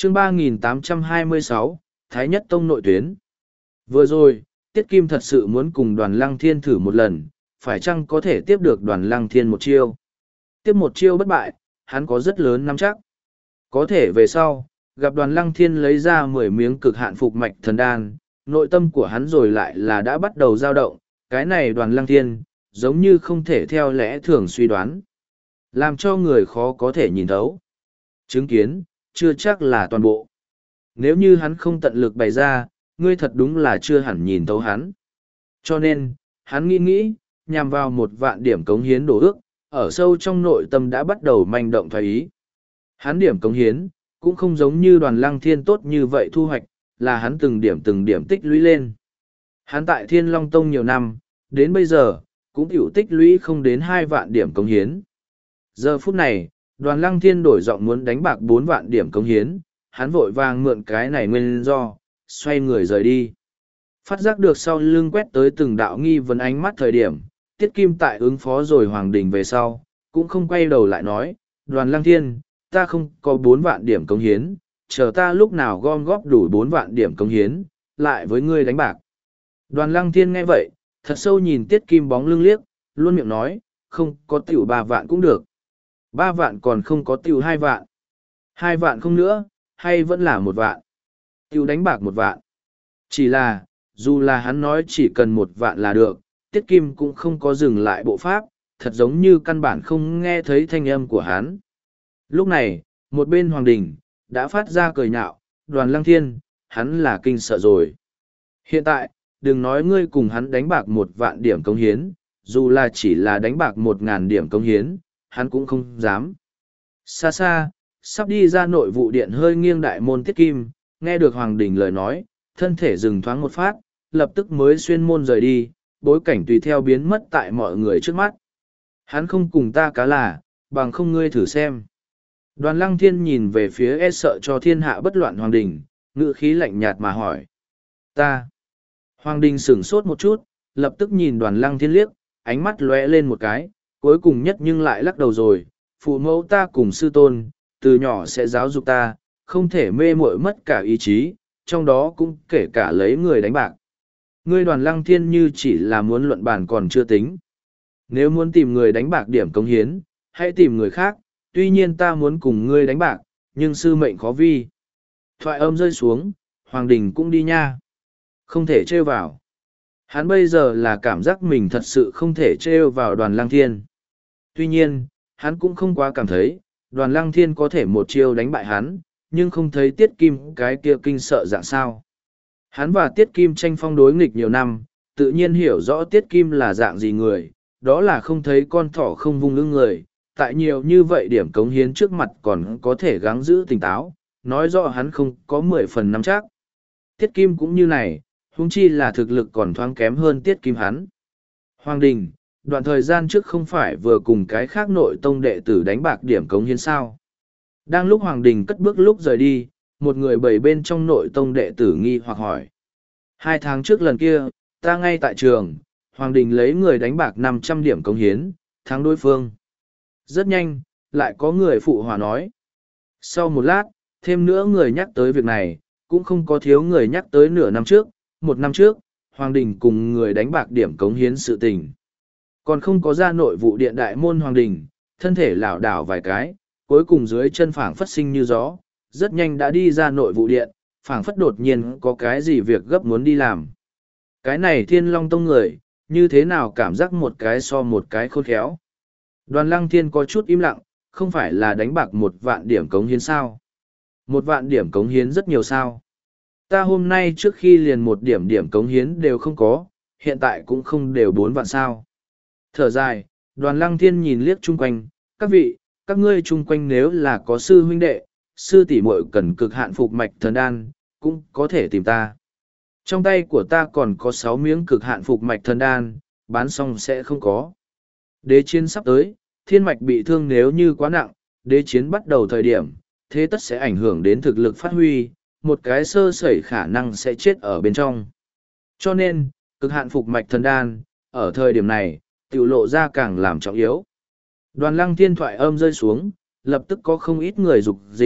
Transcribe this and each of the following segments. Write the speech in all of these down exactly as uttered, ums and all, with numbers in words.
chương ba nghìn tám trăm hai mươi sáu, Thái Nhất Tông nội tuyến. Vừa rồi, Tiết Kim thật sự muốn cùng đoàn Lăng Thiên thử một lần, phải chăng có thể tiếp được đoàn Lăng Thiên một chiêu. Tiếp một chiêu bất bại, hắn có rất lớn nắm chắc. Có thể về sau, gặp đoàn Lăng Thiên lấy ra mười miếng cực hạn phục mạch thần đan, nội tâm của hắn rồi lại là đã bắt đầu dao động, cái này đoàn Lăng Thiên, giống như không thể theo lẽ thường suy đoán. Làm cho người khó có thể nhìn thấu. Chứng kiến, chưa chắc là toàn bộ. Nếu như hắn không tận lực bày ra, ngươi thật đúng là chưa hẳn nhìn thấu hắn. Cho nên, hắn nghĩ nghĩ, nhằm vào một vạn điểm cống hiến đổ ước, ở sâu trong nội tâm đã bắt đầu manh động thoái ý. Hắn điểm cống hiến, cũng không giống như đoàn Lăng Thiên tốt như vậy thu hoạch, là hắn từng điểm từng điểm tích lũy lên. Hắn tại Thiên Long Tông nhiều năm, đến bây giờ, cũng hiểu tích lũy không đến hai vạn điểm cống hiến. Giờ phút này, đoàn Lăng Thiên đổi giọng muốn đánh bạc bốn vạn điểm cống hiến, hắn vội vàng mượn cái này nguyên do, xoay người rời đi. Phát giác được sau lưng quét tới từng đạo nghi vấn ánh mắt thời điểm, Tiết Kim tại ứng phó rồi Hoàng Đình về sau, cũng không quay đầu lại nói, đoàn Lăng Thiên, ta không có bốn vạn điểm cống hiến, chờ ta lúc nào gom góp đủ bốn vạn điểm cống hiến, lại với ngươi đánh bạc. Đoàn Lăng Thiên nghe vậy, thật sâu nhìn Tiết Kim bóng lưng liếc, luôn miệng nói, không có tiểu ba vạn cũng được. Ba vạn còn không có tiểu hai vạn. Hai vạn không nữa, hay vẫn là một vạn. Tiểu đánh bạc một vạn. Chỉ là, dù là hắn nói chỉ cần một vạn là được, Tiết Kim cũng không có dừng lại bộ pháp, thật giống như căn bản không nghe thấy thanh âm của hắn. Lúc này, một bên Hoàng Đình, đã phát ra cười nhạo, đoàn Lăng Thiên, hắn là kinh sợ rồi. Hiện tại, đừng nói ngươi cùng hắn đánh bạc một vạn điểm công hiến, dù là chỉ là đánh bạc một ngàn điểm công hiến, hắn cũng không dám. Xa xa, sắp đi ra nội vụ điện hơi nghiêng đại môn Tiết Kim, nghe được Hoàng Đình lời nói, thân thể dừng thoáng một phát, lập tức mới xuyên môn rời đi, bối cảnh tùy theo biến mất tại mọi người trước mắt. Hắn không cùng ta cá là, bằng không ngươi thử xem. Đoàn Lăng Thiên nhìn về phía e sợ cho thiên hạ bất loạn Hoàng Đình, ngữ khí lạnh nhạt mà hỏi. Ta. Hoàng Đình sửng sốt một chút, lập tức nhìn đoàn Lăng Thiên liếc, ánh mắt lóe lên một cái, cuối cùng nhất nhưng lại lắc đầu rồi. Phụ mẫu ta cùng sư tôn, từ nhỏ sẽ giáo dục ta, không thể mê muội mất cả ý chí, trong đó cũng kể cả lấy người đánh bạc. Ngươi đoàn Lăng Thiên như chỉ là muốn luận bàn còn chưa tính. Nếu muốn tìm người đánh bạc điểm công hiến, hãy tìm người khác, tuy nhiên ta muốn cùng ngươi đánh bạc, nhưng sư mệnh khó vi. Thoại âm rơi xuống, Hoàng Đình cũng đi nha. Không thể trêu vào. Hắn bây giờ là cảm giác mình thật sự không thể trêu vào đoàn Lăng Thiên. Tuy nhiên, hắn cũng không quá cảm thấy, đoàn Lăng Thiên có thể một chiêu đánh bại hắn, nhưng không thấy Tiết Kim cái kia kinh sợ dạng sao. Hắn và Tiết Kim tranh phong đối nghịch nhiều năm, tự nhiên hiểu rõ Tiết Kim là dạng gì người, đó là không thấy con thỏ không vung lưng người, tại nhiều như vậy điểm cống hiến trước mặt còn có thể gắng giữ tỉnh táo, nói rõ hắn không có mười phần nắm chắc. Tiết Kim cũng như này, huống chi là thực lực còn thoáng kém hơn Tiết Kim hắn. Hoàng Đình, đoạn thời gian trước không phải vừa cùng cái khác nội tông đệ tử đánh bạc điểm cống hiến sao. Đang lúc Hoàng Đình cất bước lúc rời đi, một người bảy bên trong nội tông đệ tử nghi hoặc hỏi. Hai tháng trước lần kia, ta ngay tại trường, Hoàng Đình lấy người đánh bạc năm trăm điểm cống hiến, thắng đối phương. Rất nhanh, lại có người phụ hòa nói. Sau một lát, thêm nữa người nhắc tới việc này, cũng không có thiếu người nhắc tới nửa năm trước, một năm trước, Hoàng Đình cùng người đánh bạc điểm cống hiến sự tình. Còn không có ra nội vụ điện đại môn Hoàng Đình, thân thể lảo đảo vài cái, cuối cùng dưới chân phảng phất sinh như gió, rất nhanh đã đi ra nội vụ điện, phảng phất đột nhiên có cái gì việc gấp muốn đi làm. Cái này Thiên Long Tông người, như thế nào cảm giác một cái so một cái khôn khéo. Đoàn Lăng Thiên có chút im lặng, không phải là đánh bạc một vạn điểm cống hiến sao. Một vạn điểm cống hiến rất nhiều sao. Ta hôm nay trước khi liền một điểm điểm cống hiến đều không có, hiện tại cũng không đều bốn vạn sao. Thở dài, đoàn Lăng Thiên nhìn liếc chung quanh, các vị, các ngươi chung quanh nếu là có sư huynh đệ, sư tỷ muội cần cực hạn phục mạch thần đan, cũng có thể tìm ta. Trong tay của ta còn có sáu miếng cực hạn phục mạch thần đan, bán xong sẽ không có. Đế chiến sắp tới, thiên mạch bị thương nếu như quá nặng, đế chiến bắt đầu thời điểm, thế tất sẽ ảnh hưởng đến thực lực phát huy, một cái sơ sẩy khả năng sẽ chết ở bên trong. Cho nên, cực hạn phục mạch thần đan, ở thời điểm này, tiểu lộ ra càng làm trọng yếu. Đoàn Lăng Thiên thoại âm rơi xuống, lập tức có không ít người dục dịch,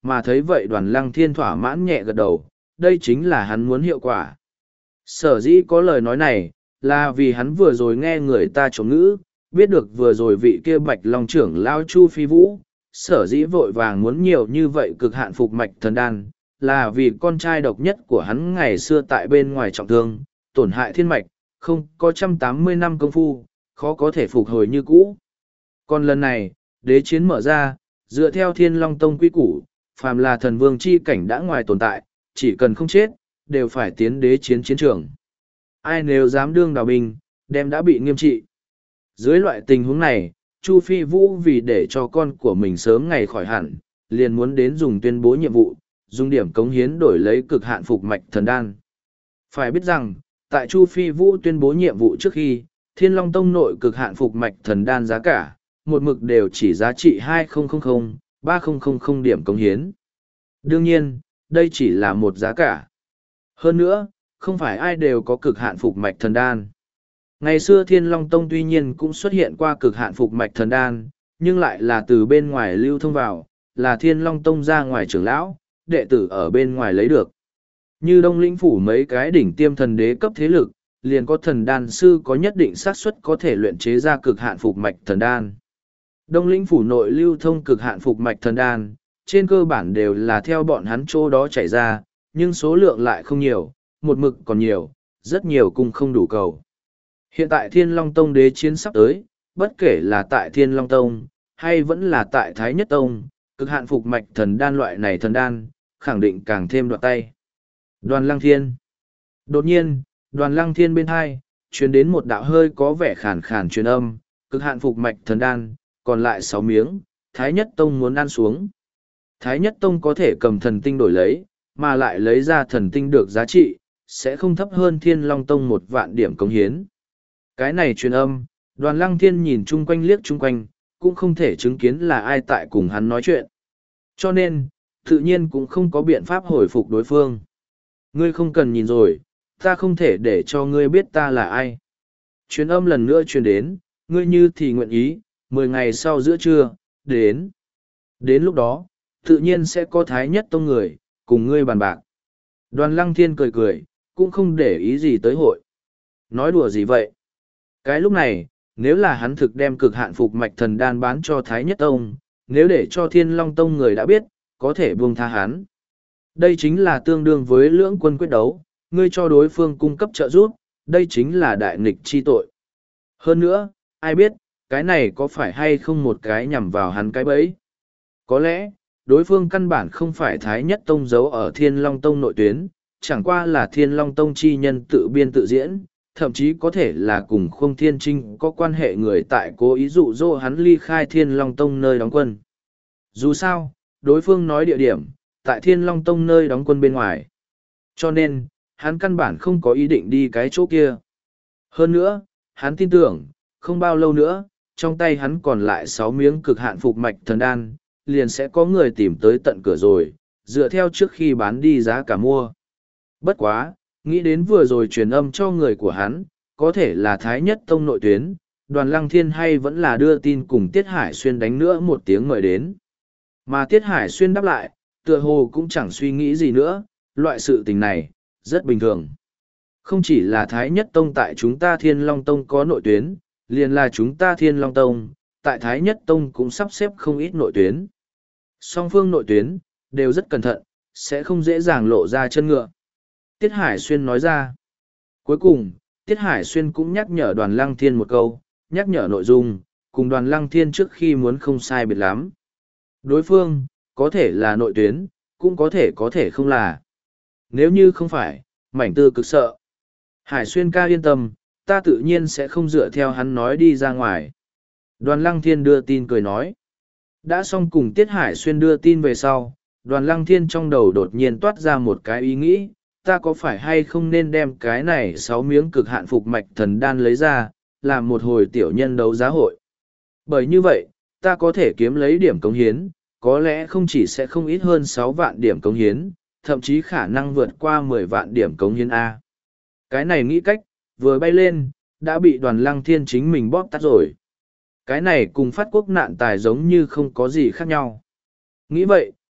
mà thấy vậy đoàn lăng thiên thỏa mãn nhẹ gật đầu, đây chính là hắn muốn hiệu quả. Sở dĩ có lời nói này, là vì hắn vừa rồi nghe người ta trộm ngữ, biết được vừa rồi vị kia bạch long trưởng lao Chu Phi Vũ, sở dĩ vội vàng muốn nhiều như vậy cực hạn phục mạch thần đan, là vì con trai độc nhất của hắn ngày xưa tại bên ngoài trọng thương, tổn hại thiên mạch, không có trăm tám mươi năm công phu, khó có thể phục hồi như cũ. Còn lần này, đế chiến mở ra, dựa theo Thiên Long Tông quy củ, phàm là thần vương chi cảnh đã ngoài tồn tại, chỉ cần không chết, đều phải tiến đế chiến chiến trường. Ai nếu dám đương đào binh, đem đã bị nghiêm trị. Dưới loại tình huống này, Chu Phi Vũ vì để cho con của mình sớm ngày khỏi hẳn, liền muốn đến dùng tuyên bố nhiệm vụ, dùng điểm cống hiến đổi lấy cực hạn phục mạch thần đan. Phải biết rằng, tại Chu Phi Vũ tuyên bố nhiệm vụ trước khi, Thiên Long Tông nội cực hạn phục mạch thần đan giá cả, một mực đều chỉ giá trị hai nghìn, ba nghìn điểm cống hiến. Đương nhiên, đây chỉ là một giá cả. Hơn nữa, không phải ai đều có cực hạn phục mạch thần đan. Ngày xưa Thiên Long Tông tuy nhiên cũng xuất hiện qua cực hạn phục mạch thần đan, nhưng lại là từ bên ngoài lưu thông vào, là Thiên Long Tông ra ngoài trưởng lão, đệ tử ở bên ngoài lấy được. Như Đông Lĩnh Phủ mấy cái đỉnh tiêm thần đế cấp thế lực, liền có thần đan sư có nhất định xác suất có thể luyện chế ra cực hạn phục mạch thần đan. Đông Lĩnh Phủ nội lưu thông cực hạn phục mạch thần đan, trên cơ bản đều là theo bọn hắn chỗ đó chảy ra, nhưng số lượng lại không nhiều, một mực còn nhiều, rất nhiều cung không đủ cầu. Hiện tại Thiên Long Tông đế chiến sắp tới, bất kể là tại Thiên Long Tông, hay vẫn là tại Thái Nhất Tông, cực hạn phục mạch thần đan loại này thần đan, khẳng định càng thêm đoạt tay. Đoàn Lăng Thiên. Đột nhiên, Đoàn Lăng Thiên bên hai, truyền đến một đạo hơi có vẻ khàn khàn truyền âm, cực hạn phục mạch thần đan, còn lại sáu miếng, Thái Nhất Tông muốn ăn xuống. Thái Nhất Tông có thể cầm thần tinh đổi lấy, mà lại lấy ra thần tinh được giá trị, sẽ không thấp hơn Thiên Long Tông một vạn điểm cống hiến. Cái này truyền âm, Đoàn Lăng Thiên nhìn chung quanh liếc chung quanh, cũng không thể chứng kiến là ai tại cùng hắn nói chuyện. Cho nên, tự nhiên cũng không có biện pháp hồi phục đối phương. Ngươi không cần nhìn rồi, ta không thể để cho ngươi biết ta là ai. Truyền âm lần nữa truyền đến, ngươi như thì nguyện ý, mười ngày sau giữa trưa, đến. Đến lúc đó, tự nhiên sẽ có Thái Nhất Tông người, cùng ngươi bàn bạc. Đoàn Lăng Thiên cười cười, cũng không để ý gì tới hội. Nói đùa gì vậy? Cái lúc này, nếu là hắn thực đem cực hạn phục mạch thần đan bán cho Thái Nhất Tông, nếu để cho Thiên Long Tông người đã biết, có thể buông tha hắn. Đây chính là tương đương với lưỡng quân quyết đấu, ngươi cho đối phương cung cấp trợ giúp, đây chính là đại nghịch chi tội. Hơn nữa, ai biết, cái này có phải hay không một cái nhằm vào hắn cái bẫy? Có lẽ, đối phương căn bản không phải Thái Nhất Tông giấu ở Thiên Long Tông nội tuyến, chẳng qua là Thiên Long Tông chi nhân tự biên tự diễn, thậm chí có thể là cùng Khung Thiên Trinh có quan hệ người tại cố ý dụ dỗ hắn ly khai Thiên Long Tông nơi đóng quân. Dù sao, đối phương nói địa điểm, tại Thiên Long Tông nơi đóng quân bên ngoài. Cho nên, hắn căn bản không có ý định đi cái chỗ kia. Hơn nữa, hắn tin tưởng, không bao lâu nữa, trong tay hắn còn lại sáu miếng cực hạn phục mạch thần đan, liền sẽ có người tìm tới tận cửa rồi, dựa theo trước khi bán đi giá cả mua. Bất quá, nghĩ đến vừa rồi truyền âm cho người của hắn, có thể là Thái Nhất Tông nội tuyến, Đoàn Lăng Thiên hay vẫn là đưa tin cùng Tiết Hải Xuyên đánh nữa một tiếng mời đến. Mà Tiết Hải Xuyên đáp lại, tựa hồ cũng chẳng suy nghĩ gì nữa, loại sự tình này, rất bình thường. Không chỉ là Thái Nhất Tông tại chúng ta Thiên Long Tông có nội tuyến, liền là chúng ta Thiên Long Tông, tại Thái Nhất Tông cũng sắp xếp không ít nội tuyến. Song phương nội tuyến, đều rất cẩn thận, sẽ không dễ dàng lộ ra chân ngựa. Tiết Hải Xuyên nói ra. Cuối cùng, Tiết Hải Xuyên cũng nhắc nhở Đoàn Lăng Thiên một câu, nhắc nhở nội dung, cùng Đoàn Lăng Thiên trước khi muốn không sai biệt lắm. Đối phương, có thể là nội tuyến, cũng có thể có thể không là. Nếu như không phải, mảnh tư cực sợ. Hải Xuyên ca yên tâm, ta tự nhiên sẽ không dựa theo hắn nói đi ra ngoài. Đoàn Lăng Thiên đưa tin cười nói. Đã xong cùng Tiết Hải Xuyên đưa tin về sau, Đoàn Lăng Thiên trong đầu đột nhiên toát ra một cái ý nghĩ, ta có phải hay không nên đem cái này sáu miếng cực hạn phục mạch thần đan lấy ra, làm một hồi tiểu nhân đấu giá hội. Bởi như vậy, ta có thể kiếm lấy điểm cống hiến, có lẽ không chỉ sẽ không ít hơn sáu vạn điểm cống hiến, thậm chí khả năng vượt qua mười vạn điểm cống hiến A. Cái này nghĩ cách, vừa bay lên, đã bị Đoàn Lăng Thiên chính mình bóp tắt rồi. Cái này cùng phát quốc nạn tài giống như không có gì khác nhau. Nghĩ vậy,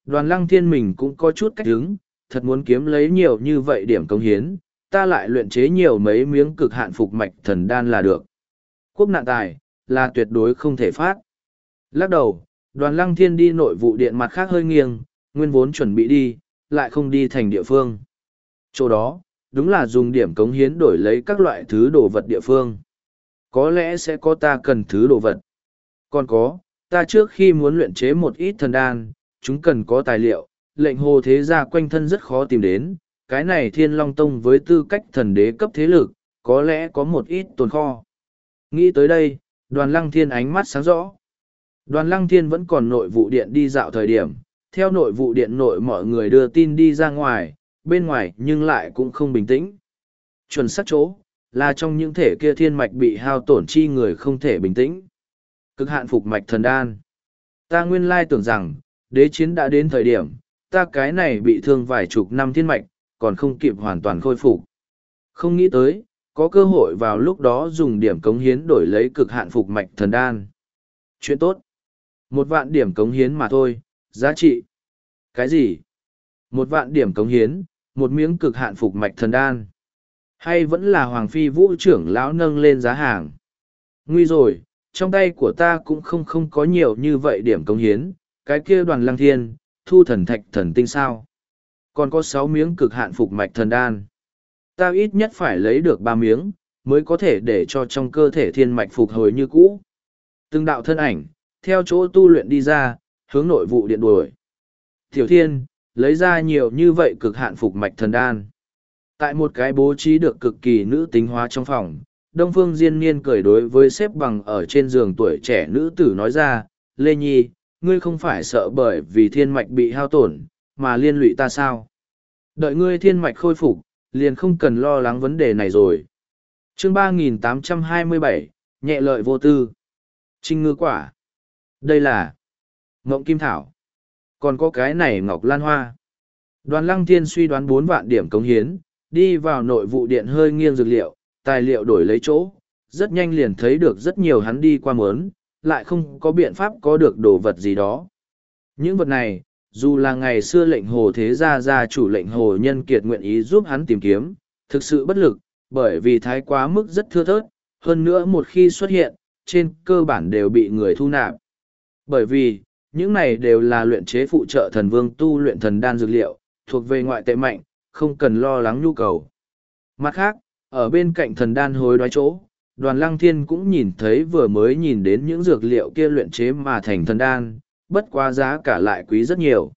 Đoàn lăng thiên mình cũng có chút cách hứng, thật muốn kiếm lấy nhiều như vậy điểm công hiến, ta lại luyện chế nhiều mấy miếng cực hạn phục mạch thần đan là được. Quốc nạn tài, là tuyệt đối không thể phát. Lắc đầu, đoàn lăng thiên đi nội vụ điện mặt khác hơi nghiêng, nguyên vốn chuẩn bị đi, lại không đi thành địa phương. Chỗ đó, đúng là dùng điểm cống hiến đổi lấy các loại thứ đồ vật địa phương. Có lẽ sẽ có ta cần thứ đồ vật. Còn có, ta trước khi muốn luyện chế một ít thần đan, chúng cần có tài liệu, lệnh hồ thế gia quanh thân rất khó tìm đến. Cái này Thiên Long Tông với tư cách thần đế cấp thế lực, có lẽ có một ít tồn kho. Nghĩ tới đây, đoàn lăng thiên ánh mắt sáng rõ. Đoàn lăng thiên vẫn còn nội vụ điện đi dạo thời điểm, theo nội vụ điện nội mọi người đưa tin đi ra ngoài, bên ngoài nhưng lại cũng không bình tĩnh. Chuẩn xác chỗ, là trong những thể kia thiên mạch bị hao tổn chi người không thể bình tĩnh. Cực hạn phục mạch thần đan. Ta nguyên lai tưởng rằng, đế chiến đã đến thời điểm, ta cái này bị thương vài chục năm thiên mạch, còn không kịp hoàn toàn khôi phục. Không nghĩ tới, có cơ hội vào lúc đó dùng điểm cống hiến đổi lấy cực hạn phục mạch thần đan. Chuyện tốt. Một vạn điểm cống hiến mà thôi, giá trị. Cái gì? Một vạn điểm cống hiến, một miếng cực hạn phục mạch thần đan. Hay vẫn là Hoàng Phi Vũ trưởng lão nâng lên giá hàng? Nguy rồi, trong tay của ta cũng không không có nhiều như vậy điểm cống hiến, cái kia đoàn lăng thiên, thu thần thạch thần tinh sao. Còn có sáu miếng cực hạn phục mạch thần đan. Ta ít nhất phải lấy được ba miếng, mới có thể để cho trong cơ thể thiên mạch phục hồi như cũ. Từng đạo thân ảnh, theo chỗ tu luyện đi ra, hướng nội vụ điện đuổi. Tiểu Thiên, lấy ra nhiều như vậy cực hạn phục mạch thần đan. Tại một cái bố trí được cực kỳ nữ tính hóa trong phòng, Đông Phương Diên Niên cười đối với xếp bằng ở trên giường tuổi trẻ nữ tử nói ra, Lê Nhi, ngươi không phải sợ bởi vì thiên mạch bị hao tổn, mà liên lụy ta sao? Đợi ngươi thiên mạch khôi phục, liền không cần lo lắng vấn đề này rồi. Chương ba nghìn tám trăm hai mươi bảy, nhẹ lợi vô tư. Trinh ngư quả. Đây là Ngộng Kim Thảo. Còn có cái này Ngọc Lan Hoa. Đoàn Lăng Thiên suy đoán bốn vạn điểm cống hiến, đi vào nội vụ điện hơi nghiêng dược liệu, tài liệu đổi lấy chỗ, rất nhanh liền thấy được rất nhiều hắn đi qua mớn, lại không có biện pháp có được đồ vật gì đó. Những vật này, dù là ngày xưa lệnh hồ thế gia gia chủ lệnh hồ nhân kiệt nguyện ý giúp hắn tìm kiếm, thực sự bất lực, bởi vì thái quá mức rất thưa thớt, hơn nữa một khi xuất hiện, trên cơ bản đều bị người thu nạp. Bởi vì, những này đều là luyện chế phụ trợ thần vương tu luyện thần đan dược liệu, thuộc về ngoại tệ mạnh, không cần lo lắng nhu cầu. Mặt khác, ở bên cạnh thần đan hối đoái chỗ, đoàn lăng thiên cũng nhìn thấy vừa mới nhìn đến những dược liệu kia luyện chế mà thành thần đan, bất quá giá cả lại quý rất nhiều.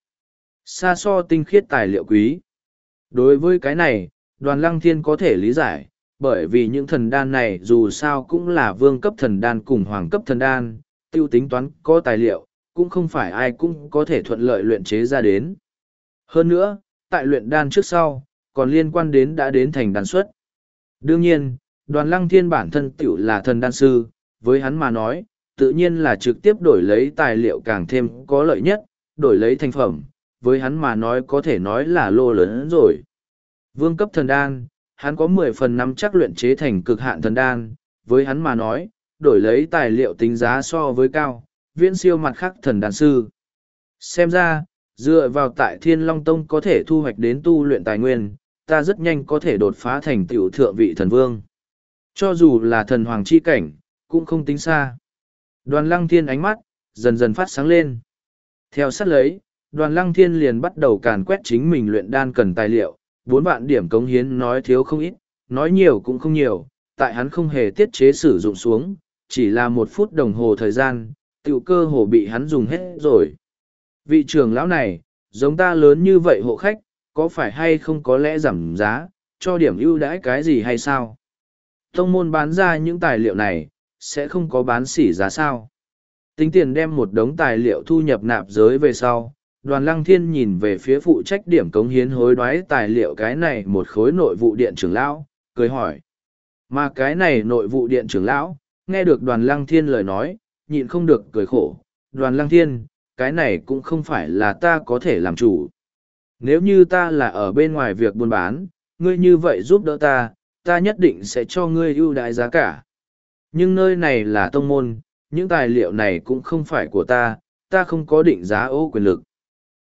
Xa so tinh khiết tài liệu quý. Đối với cái này, đoàn lăng thiên có thể lý giải, bởi vì những thần đan này dù sao cũng là vương cấp thần đan cùng hoàng cấp thần đan, tiêu tính toán có tài liệu, cũng không phải ai cũng có thể thuận lợi luyện chế ra đến. Hơn nữa, tại luyện đan trước sau, còn liên quan đến đã đến thành đan xuất. Đương nhiên, đoàn lăng thiên bản thân tiểu là thần đan sư, với hắn mà nói, tự nhiên là trực tiếp đổi lấy tài liệu càng thêm có lợi nhất, đổi lấy thành phẩm, với hắn mà nói có thể nói là lô lớn rồi. Vương cấp thần đan, hắn có mười phần nắm chắc luyện chế thành cực hạn thần đan, với hắn mà nói, đổi lấy tài liệu tính giá so với cao, viễn siêu mặt khác thần đan sư. Xem ra, dựa vào tại Thiên Long Tông có thể thu hoạch đến tu luyện tài nguyên, ta rất nhanh có thể đột phá thành tiểu thượng vị thần vương. Cho dù là thần hoàng chi cảnh, cũng không tính xa. Đoàn lăng thiên ánh mắt, dần dần phát sáng lên. Theo sát lấy, đoàn lăng thiên liền bắt đầu càn quét chính mình luyện đan cần tài liệu, bốn vạn điểm cống hiến nói thiếu không ít, nói nhiều cũng không nhiều, tại hắn không hề tiết chế sử dụng xuống, chỉ là một phút đồng hồ thời gian, tiểu cơ hồ bị hắn dùng hết rồi. Vị trưởng lão này, giống ta lớn như vậy hộ khách, có phải hay không có lẽ giảm giá, cho điểm ưu đãi cái gì hay sao? Tông môn bán ra những tài liệu này, sẽ không có bán sỉ giá sao? Tính tiền đem một đống tài liệu thu nhập nạp giới về sau, đoàn lăng thiên nhìn về phía phụ trách điểm cống hiến hối đoái tài liệu cái này một khối nội vụ điện trưởng lão, cười hỏi. Mà cái này nội vụ điện trưởng lão, nghe được đoàn lăng thiên lời nói, nhịn không được cười khổ. Đoàn lăng thiên, cái này cũng không phải là ta có thể làm chủ. Nếu như ta là ở bên ngoài việc buôn bán, ngươi như vậy giúp đỡ ta, ta nhất định sẽ cho ngươi ưu đãi giá cả. Nhưng nơi này là tông môn, những tài liệu này cũng không phải của ta, ta không có định giá ô quyền lực.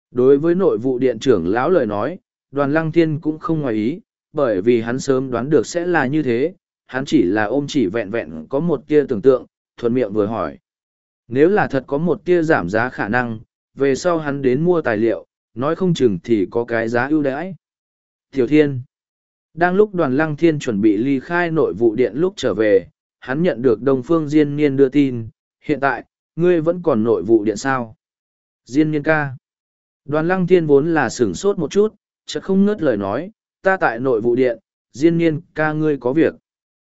Đối với nội vụ điện trưởng lão lời nói, đoàn lăng thiên cũng không ngoài ý, bởi vì hắn sớm đoán được sẽ là như thế, hắn chỉ là ôm chỉ vẹn vẹn có một tia tưởng tượng, thuận miệng vừa hỏi. Nếu là thật có một tia giảm giá khả năng, về sau hắn đến mua tài liệu, nói không chừng thì có cái giá ưu đãi. Tiểu Thiên. Đang lúc đoàn lăng thiên chuẩn bị ly khai nội vụ điện lúc trở về, hắn nhận được Đông Phương Diên Niên đưa tin, hiện tại, ngươi vẫn còn nội vụ điện sao? Diên Niên ca. Đoàn lăng thiên vốn là sửng sốt một chút, chợt không ngớt lời nói, ta tại nội vụ điện, Diên Niên ca ngươi có việc.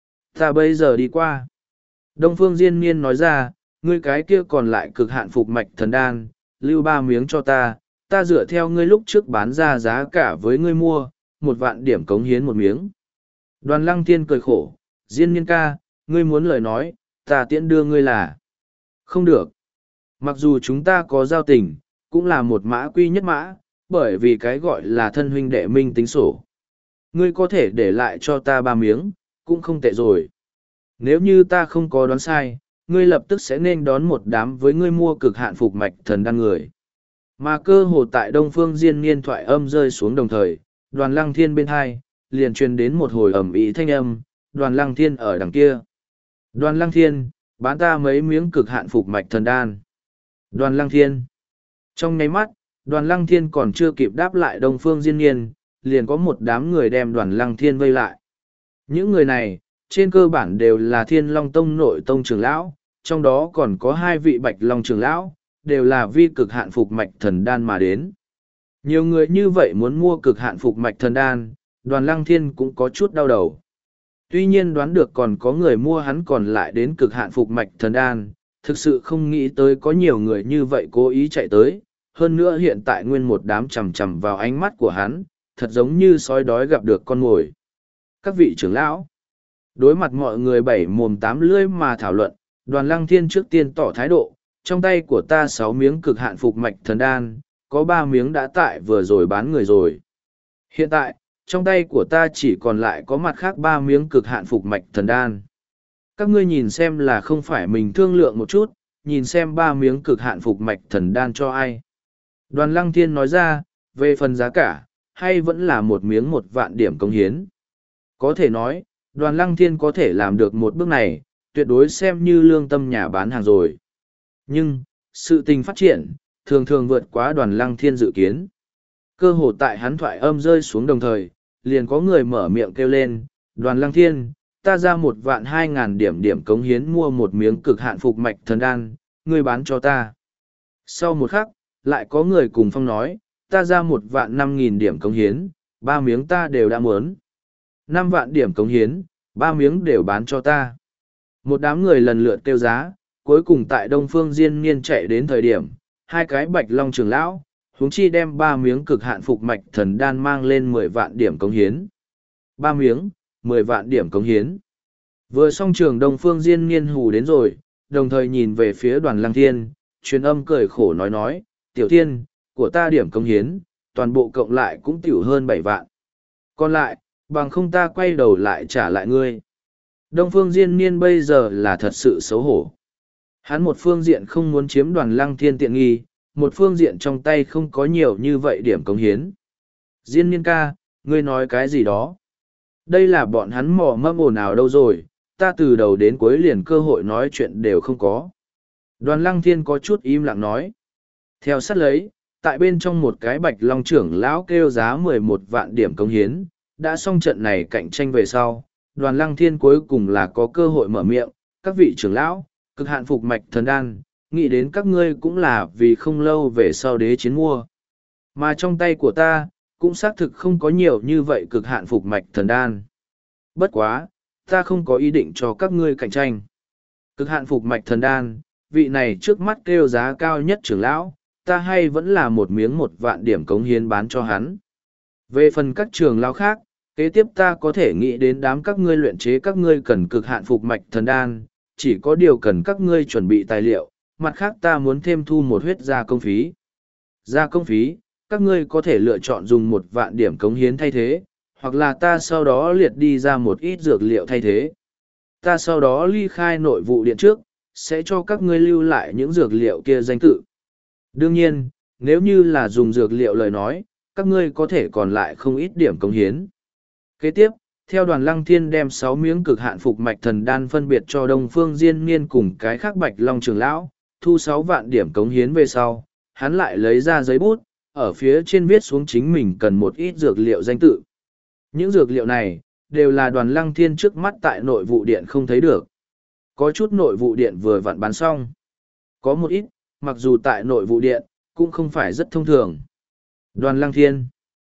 Ta bây giờ đi qua. Đông Phương Diên Niên nói ra, ngươi cái kia còn lại cực hạn phục mạch thần đan, lưu ba miếng cho ta, ta dựa theo ngươi lúc trước bán ra giá cả với ngươi mua, một vạn điểm cống hiến một miếng. Đoàn lăng thiên cười khổ, Diên Niên ca, ngươi muốn lời nói, ta tiễn đưa ngươi là. Không được. Mặc dù chúng ta có giao tình, cũng là một mã quy nhất mã, bởi vì cái gọi là thân huynh đệ minh tính sổ. Ngươi có thể để lại cho ta ba miếng, cũng không tệ rồi. Nếu như ta không có đoán sai, ngươi lập tức sẽ nên đón một đám với ngươi mua cực hạn phục mạch thần đan người. Mà cơ hồ tại Đông Phương Diên Niên thoại âm rơi xuống đồng thời, đoàn lăng thiên bên hai, liền truyền đến một hồi ầm ĩ thanh âm, đoàn lăng thiên ở đằng kia. Đoàn lăng thiên, bán ta mấy miếng cực hạn phục mạch thần đan. Đoàn lăng thiên. Trong nháy mắt, đoàn lăng thiên còn chưa kịp đáp lại Đông Phương Diên Niên, liền có một đám người đem đoàn lăng thiên vây lại. Những người này, trên cơ bản đều là Thiên Long Tông nội tông trưởng lão, trong đó còn có hai vị Bạch Long trưởng lão, đều là vi cực hạn phục mạch thần đan mà đến. Nhiều người như vậy muốn mua cực hạn phục mạch thần đan, đoàn lăng thiên cũng có chút đau đầu. Tuy nhiên đoán được còn có người mua hắn còn lại đến cực hạn phục mạch thần đan, thực sự không nghĩ tới có nhiều người như vậy cố ý chạy tới, hơn nữa hiện tại nguyên một đám chằm chằm vào ánh mắt của hắn, thật giống như sói đói gặp được con mồi. Các vị trưởng lão, đối mặt mọi người bảy mồm tám lưỡi mà thảo luận, đoàn lăng thiên trước tiên tỏ thái độ, trong tay của ta sáu miếng cực hạn phục mạch thần đan, có ba miếng đã tại vừa rồi bán người rồi. Hiện tại, trong tay của ta chỉ còn lại có mặt khác ba miếng cực hạn phục mạch thần đan. Các ngươi nhìn xem là không phải mình thương lượng một chút, nhìn xem ba miếng cực hạn phục mạch thần đan cho ai. Đoàn lăng thiên nói ra, về phần giá cả, hay vẫn là một miếng một vạn điểm công hiến. Có thể nói, đoàn lăng thiên có thể làm được một bước này, tuyệt đối xem như lương tâm nhà bán hàng rồi. Nhưng, sự tình phát triển, thường thường vượt quá đoàn lăng thiên dự kiến. Cơ hồ tại hắn thoại âm rơi xuống đồng thời, liền có người mở miệng kêu lên, đoàn lăng thiên, ta ra một vạn hai ngàn điểm điểm cống hiến mua một miếng cực hạn phục mạch thần đan, ngươi bán cho ta. Sau một khắc, lại có người cùng phong nói, ta ra một vạn năm nghìn điểm cống hiến, ba miếng ta đều đã muốn. Năm vạn điểm cống hiến, ba miếng đều bán cho ta. Một đám người lần lượt kêu giá, cuối cùng tại Đông Phương Diên Niên chạy đến thời điểm, hai cái Bạch Long trưởng lão, huống chi đem ba miếng cực hạn phục mạch thần đan mang lên mười vạn điểm cống hiến. Ba miếng, mười vạn điểm cống hiến. Vừa xong trường Đông Phương Diên Niên hù đến rồi, đồng thời nhìn về phía đoàn lăng thiên, truyền âm cười khổ nói nói, tiểu thiên, của ta điểm cống hiến, toàn bộ cộng lại cũng tiểu hơn bảy vạn. Còn lại, bằng không ta quay đầu lại trả lại ngươi. Đông Phương Diên Niên bây giờ là thật sự xấu hổ. Hắn một phương diện không muốn chiếm đoàn lăng thiên tiện nghi, một phương diện trong tay không có nhiều như vậy điểm cống hiến. Diên Niên ca, ngươi nói cái gì đó? Đây là bọn hắn mò mâm ồn ào đâu rồi, ta từ đầu đến cuối liền cơ hội nói chuyện đều không có. Đoàn lăng thiên có chút im lặng nói. Theo sát lấy, tại bên trong một cái Bạch Long trưởng lão kêu giá mười một vạn điểm cống hiến, đã xong trận này cạnh tranh về sau, đoàn lăng thiên cuối cùng là có cơ hội mở miệng, các vị trưởng lão, cực hạn phục mạch thần đan, nghĩ đến các ngươi cũng là vì không lâu về sau đế chiến mua. Mà trong tay của ta, cũng xác thực không có nhiều như vậy cực hạn phục mạch thần đan. Bất quá, ta không có ý định cho các ngươi cạnh tranh. Cực hạn phục mạch thần đan, vị này trước mắt kêu giá cao nhất trưởng lão, ta hay vẫn là một miếng một vạn điểm cống hiến bán cho hắn. Về phần các trường lão khác, kế tiếp ta có thể nghĩ đến đám các ngươi luyện chế các ngươi cần cực hạn phục mạch thần đan, chỉ có điều cần các ngươi chuẩn bị tài liệu, mặt khác ta muốn thêm thu một huyết gia công phí. Gia công phí, các ngươi có thể lựa chọn dùng một vạn điểm cống hiến thay thế, hoặc là ta sau đó liệt đi ra một ít dược liệu thay thế. Ta sau đó ly khai nội vụ điện trước, sẽ cho các ngươi lưu lại những dược liệu kia danh tự. Đương nhiên, nếu như là dùng dược liệu lời nói, các ngươi có thể còn lại không ít điểm cống hiến. Kế tiếp, theo đoàn lăng thiên đem sáu miếng cực hạn phục mạch thần đan phân biệt cho Đông Phương Diên Niên cùng cái khác Bạch Long trưởng lão, thu sáu vạn điểm cống hiến về sau, hắn lại lấy ra giấy bút, ở phía trên viết xuống chính mình cần một ít dược liệu danh tự. Những dược liệu này, đều là đoàn lăng thiên trước mắt tại nội vụ điện không thấy được. Có chút nội vụ điện vừa vặn bán xong. Có một ít, mặc dù tại nội vụ điện, cũng không phải rất thông thường. Đoàn lăng thiên.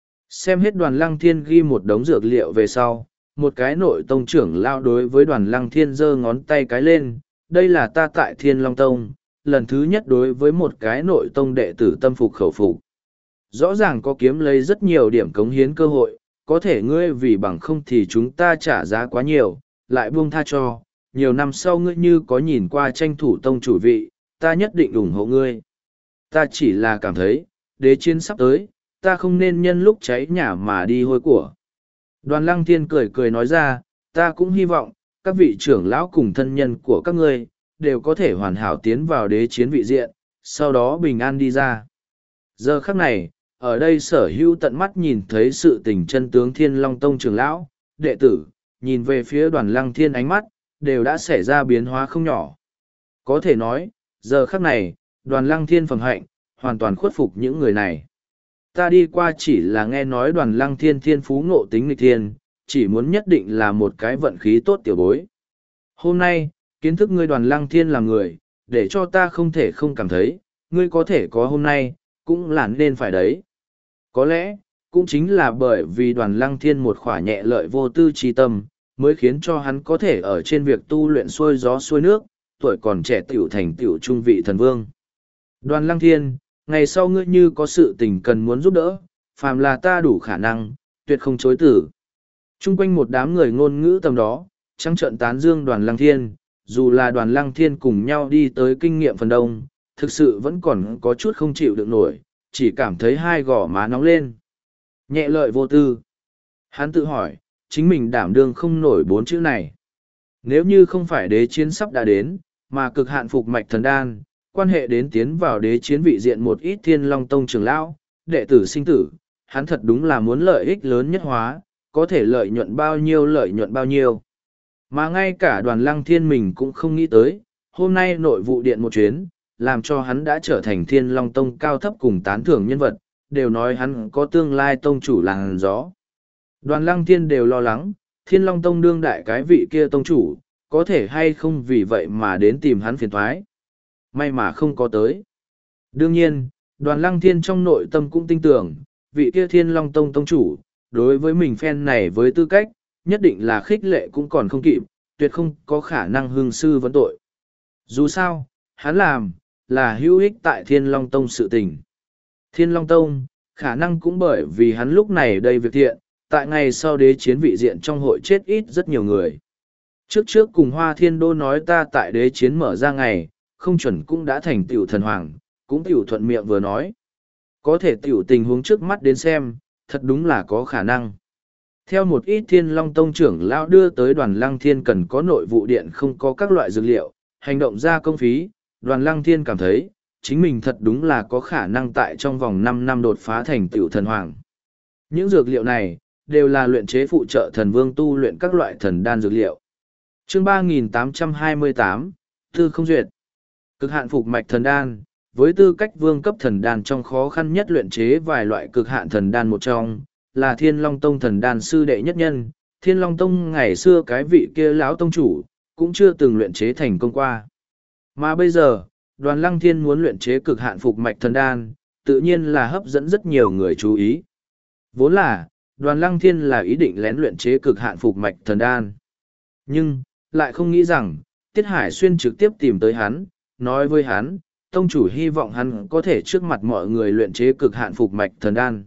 Xem hết đoàn lăng thiên ghi một đống dược liệu về sau, một cái nội tông trưởng lao đối với đoàn lăng thiên giơ ngón tay cái lên. Đây là ta tại Thiên Long Tông, lần thứ nhất đối với một cái nội tông đệ tử tâm phục khẩu phục. Rõ ràng có kiếm lấy rất nhiều điểm cống hiến cơ hội, có thể ngươi vì bằng không thì chúng ta trả giá quá nhiều, lại buông tha cho, nhiều năm sau ngươi như có nhìn qua tranh thủ tông chủ vị, ta nhất định ủng hộ ngươi. Ta chỉ là cảm thấy, đế chiến sắp tới, ta không nên nhân lúc cháy nhà mà đi hôi của. Đoàn lăng thiên cười cười nói ra, ta cũng hy vọng, các vị trưởng lão cùng thân nhân của các ngươi, đều có thể hoàn hảo tiến vào đế chiến vị diện, sau đó bình an đi ra. Giờ khắc này, ở đây sở hữu tận mắt nhìn thấy sự tình chân tướng Thiên Long Tông trưởng lão, đệ tử, nhìn về phía đoàn lăng thiên ánh mắt, đều đã xảy ra biến hóa không nhỏ. Có thể nói, giờ khắc này, đoàn lăng thiên phẩm hạnh, hoàn toàn khuất phục những người này. Ta đi qua chỉ là nghe nói đoàn lăng thiên thiên phú ngộ tính nghịch thiên, chỉ muốn nhất định là một cái vận khí tốt tiểu bối. Hôm nay, kiến thức ngươi đoàn lăng thiên là người, để cho ta không thể không cảm thấy, ngươi có thể có hôm nay, cũng là nên phải đấy. Có lẽ, cũng chính là bởi vì đoàn lăng thiên một khỏa nhẹ lợi vô tư trí tâm, mới khiến cho hắn có thể ở trên việc tu luyện xuôi gió xuôi nước, tuổi còn trẻ tiểu thành tiểu trung vị thần vương. Đoàn lăng thiên, ngày sau ngươi như có sự tình cần muốn giúp đỡ, phàm là ta đủ khả năng, tuyệt không chối tử. Trung quanh một đám người ngôn ngữ tầm đó, trắng trợn tán dương đoàn lăng thiên, dù là đoàn lăng thiên cùng nhau đi tới kinh nghiệm phần đông, thực sự vẫn còn có chút không chịu được nổi, chỉ cảm thấy hai gò má nóng lên. Nhẹ lợi vô tư. Hắn tự hỏi, chính mình đảm đương không nổi bốn chữ này. Nếu như không phải đế chiến sắp đã đến, mà cực hạn phục mạch thần đan, quan hệ đến tiến vào đế chiến vị diện một ít Thiên Long Tông trưởng lão, đệ tử sinh tử, hắn thật đúng là muốn lợi ích lớn nhất hóa, có thể lợi nhuận bao nhiêu lợi nhuận bao nhiêu. Mà ngay cả đoàn lăng thiên mình cũng không nghĩ tới, hôm nay nội vụ điện một chuyến, làm cho hắn đã trở thành Thiên Long Tông cao thấp cùng tán thưởng nhân vật, đều nói hắn có tương lai tông chủ làng gió. Đoàn lăng thiên đều lo lắng, Thiên Long Tông đương đại cái vị kia tông chủ, có thể hay không vì vậy mà đến tìm hắn phiền thoái. May mà không có tới. Đương nhiên, đoàn lăng thiên trong nội tâm cũng tin tưởng, vị kia Thiên Long Tông tông chủ, đối với mình phen này với tư cách, nhất định là khích lệ cũng còn không kịp, tuyệt không có khả năng hương sư vấn tội. Dù sao, hắn làm, là hữu ích tại Thiên Long Tông sự tình. Thiên Long Tông, khả năng cũng bởi vì hắn lúc này đây việc thiện, tại ngày sau đế chiến vị diện trong hội chết ít rất nhiều người. Trước trước cùng Hoa Thiên Đô nói ta tại đế chiến mở ra ngày, không chuẩn cũng đã thành tiểu thần hoàng, cũng tiểu thuận miệng vừa nói. Có thể tiểu tình huống trước mắt đến xem, thật đúng là có khả năng. Theo một ít Thiên Long Tông trưởng lão đưa tới đoàn lăng thiên cần có nội vụ điện không có các loại dược liệu, hành động ra công phí, đoàn lăng thiên cảm thấy, chính mình thật đúng là có khả năng tại trong vòng năm năm đột phá thành tiểu thần hoàng. Những dược liệu này, đều là luyện chế phụ trợ thần vương tu luyện các loại thần đan dược liệu. Chương ba nghìn tám trăm hai mươi tám, Tư không duyệt. Cực hạn phục mạch thần đan, với tư cách vương cấp thần đan trong khó khăn nhất luyện chế vài loại cực hạn thần đan một trong, là Thiên Long Tông thần đan sư đệ nhất nhân. Thiên Long Tông ngày xưa cái vị kia lão tông chủ, cũng chưa từng luyện chế thành công qua. Mà bây giờ, đoàn lăng thiên muốn luyện chế cực hạn phục mạch thần đan, tự nhiên là hấp dẫn rất nhiều người chú ý. Vốn là, đoàn lăng thiên là ý định lén luyện chế cực hạn phục mạch thần đan. Nhưng, lại không nghĩ rằng, Tiết Hải Xuyên trực tiếp tìm tới hắn, nói với hắn, tông chủ hy vọng hắn có thể trước mặt mọi người luyện chế cực hạn phục mạch thần đan.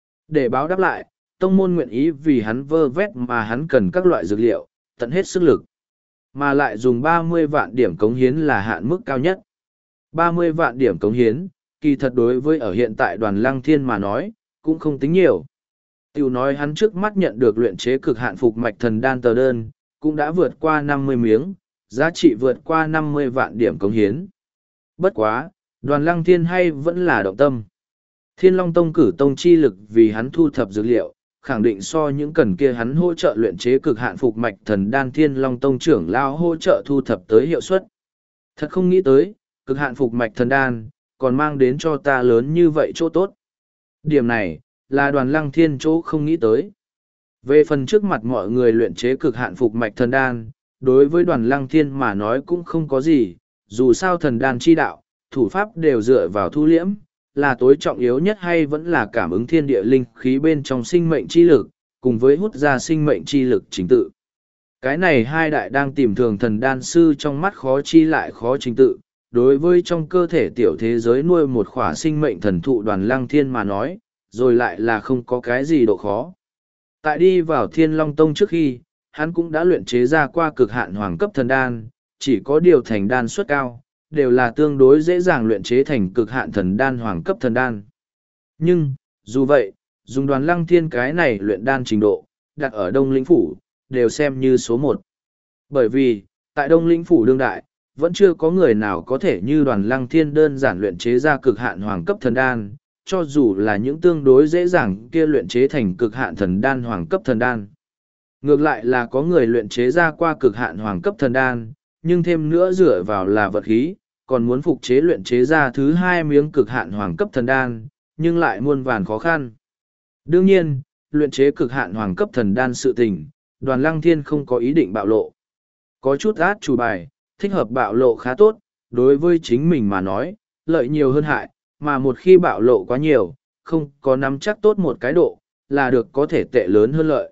Để báo đáp lại, tông môn nguyện ý vì hắn vơ vét mà hắn cần các loại dược liệu, tận hết sức lực. Mà lại dùng ba mươi vạn điểm cống hiến là hạn mức cao nhất. ba mươi vạn điểm cống hiến, kỳ thật đối với ở hiện tại đoàn lăng thiên mà nói, cũng không tính nhiều. Tiểu nói hắn trước mắt nhận được luyện chế cực hạn phục mạch thần đan tờ đơn, cũng đã vượt qua năm mươi miếng, giá trị vượt qua năm mươi vạn điểm cống hiến. Bất quá, đoàn lăng thiên hay vẫn là động tâm. Thiên Long Tông cử tông chi lực vì hắn thu thập dược liệu, khẳng định so những cần kia hắn hỗ trợ luyện chế cực hạn phục mạch thần đan Thiên Long Tông trưởng lao hỗ trợ thu thập tới hiệu suất. Thật không nghĩ tới, cực hạn phục mạch thần đan, còn mang đến cho ta lớn như vậy chỗ tốt. Điểm này, là đoàn lăng thiên chỗ không nghĩ tới. Về phần trước mặt mọi người luyện chế cực hạn phục mạch thần đan, đối với đoàn lăng thiên mà nói cũng không có gì, dù sao thần đan chi đạo, thủ pháp đều dựa vào thu liễm, là tối trọng yếu nhất hay vẫn là cảm ứng thiên địa linh khí bên trong sinh mệnh chi lực, cùng với hút ra sinh mệnh chi lực chính tự. Cái này hai đại đang tìm thường thần đan sư trong mắt khó chi lại khó chính tự, đối với trong cơ thể tiểu thế giới nuôi một khỏa sinh mệnh thần thụ đoàn lăng thiên mà nói, rồi lại là không có cái gì độ khó. Tại đi vào Thiên Long Tông trước khi, hắn cũng đã luyện chế ra qua cực hạn hoàng cấp thần đan, chỉ có điều thành đan suất cao, đều là tương đối dễ dàng luyện chế thành cực hạn thần đan hoàng cấp thần đan. Nhưng, dù vậy, dùng đoàn lăng thiên cái này luyện đan trình độ, đặt ở Đông Lĩnh Phủ, đều xem như số một. Bởi vì, tại Đông Lĩnh Phủ đương đại, vẫn chưa có người nào có thể như đoàn lăng thiên đơn giản luyện chế ra cực hạn hoàng cấp thần đan, cho dù là những tương đối dễ dàng kia luyện chế thành cực hạn thần đan hoàng cấp thần đan. Ngược lại là có người luyện chế ra qua cực hạn hoàng cấp thần đan, nhưng thêm nữa dựa vào là vật khí, còn muốn phục chế luyện chế ra thứ hai miếng cực hạn hoàng cấp thần đan, nhưng lại muôn vàn khó khăn. Đương nhiên, luyện chế cực hạn hoàng cấp thần đan sự tình, đoàn lăng thiên không có ý định bạo lộ. Có chút át chủ bài, thích hợp bạo lộ khá tốt, đối với chính mình mà nói, lợi nhiều hơn hại, mà một khi bạo lộ quá nhiều, không có nắm chắc tốt một cái độ, là được có thể tệ lớn hơn lợi.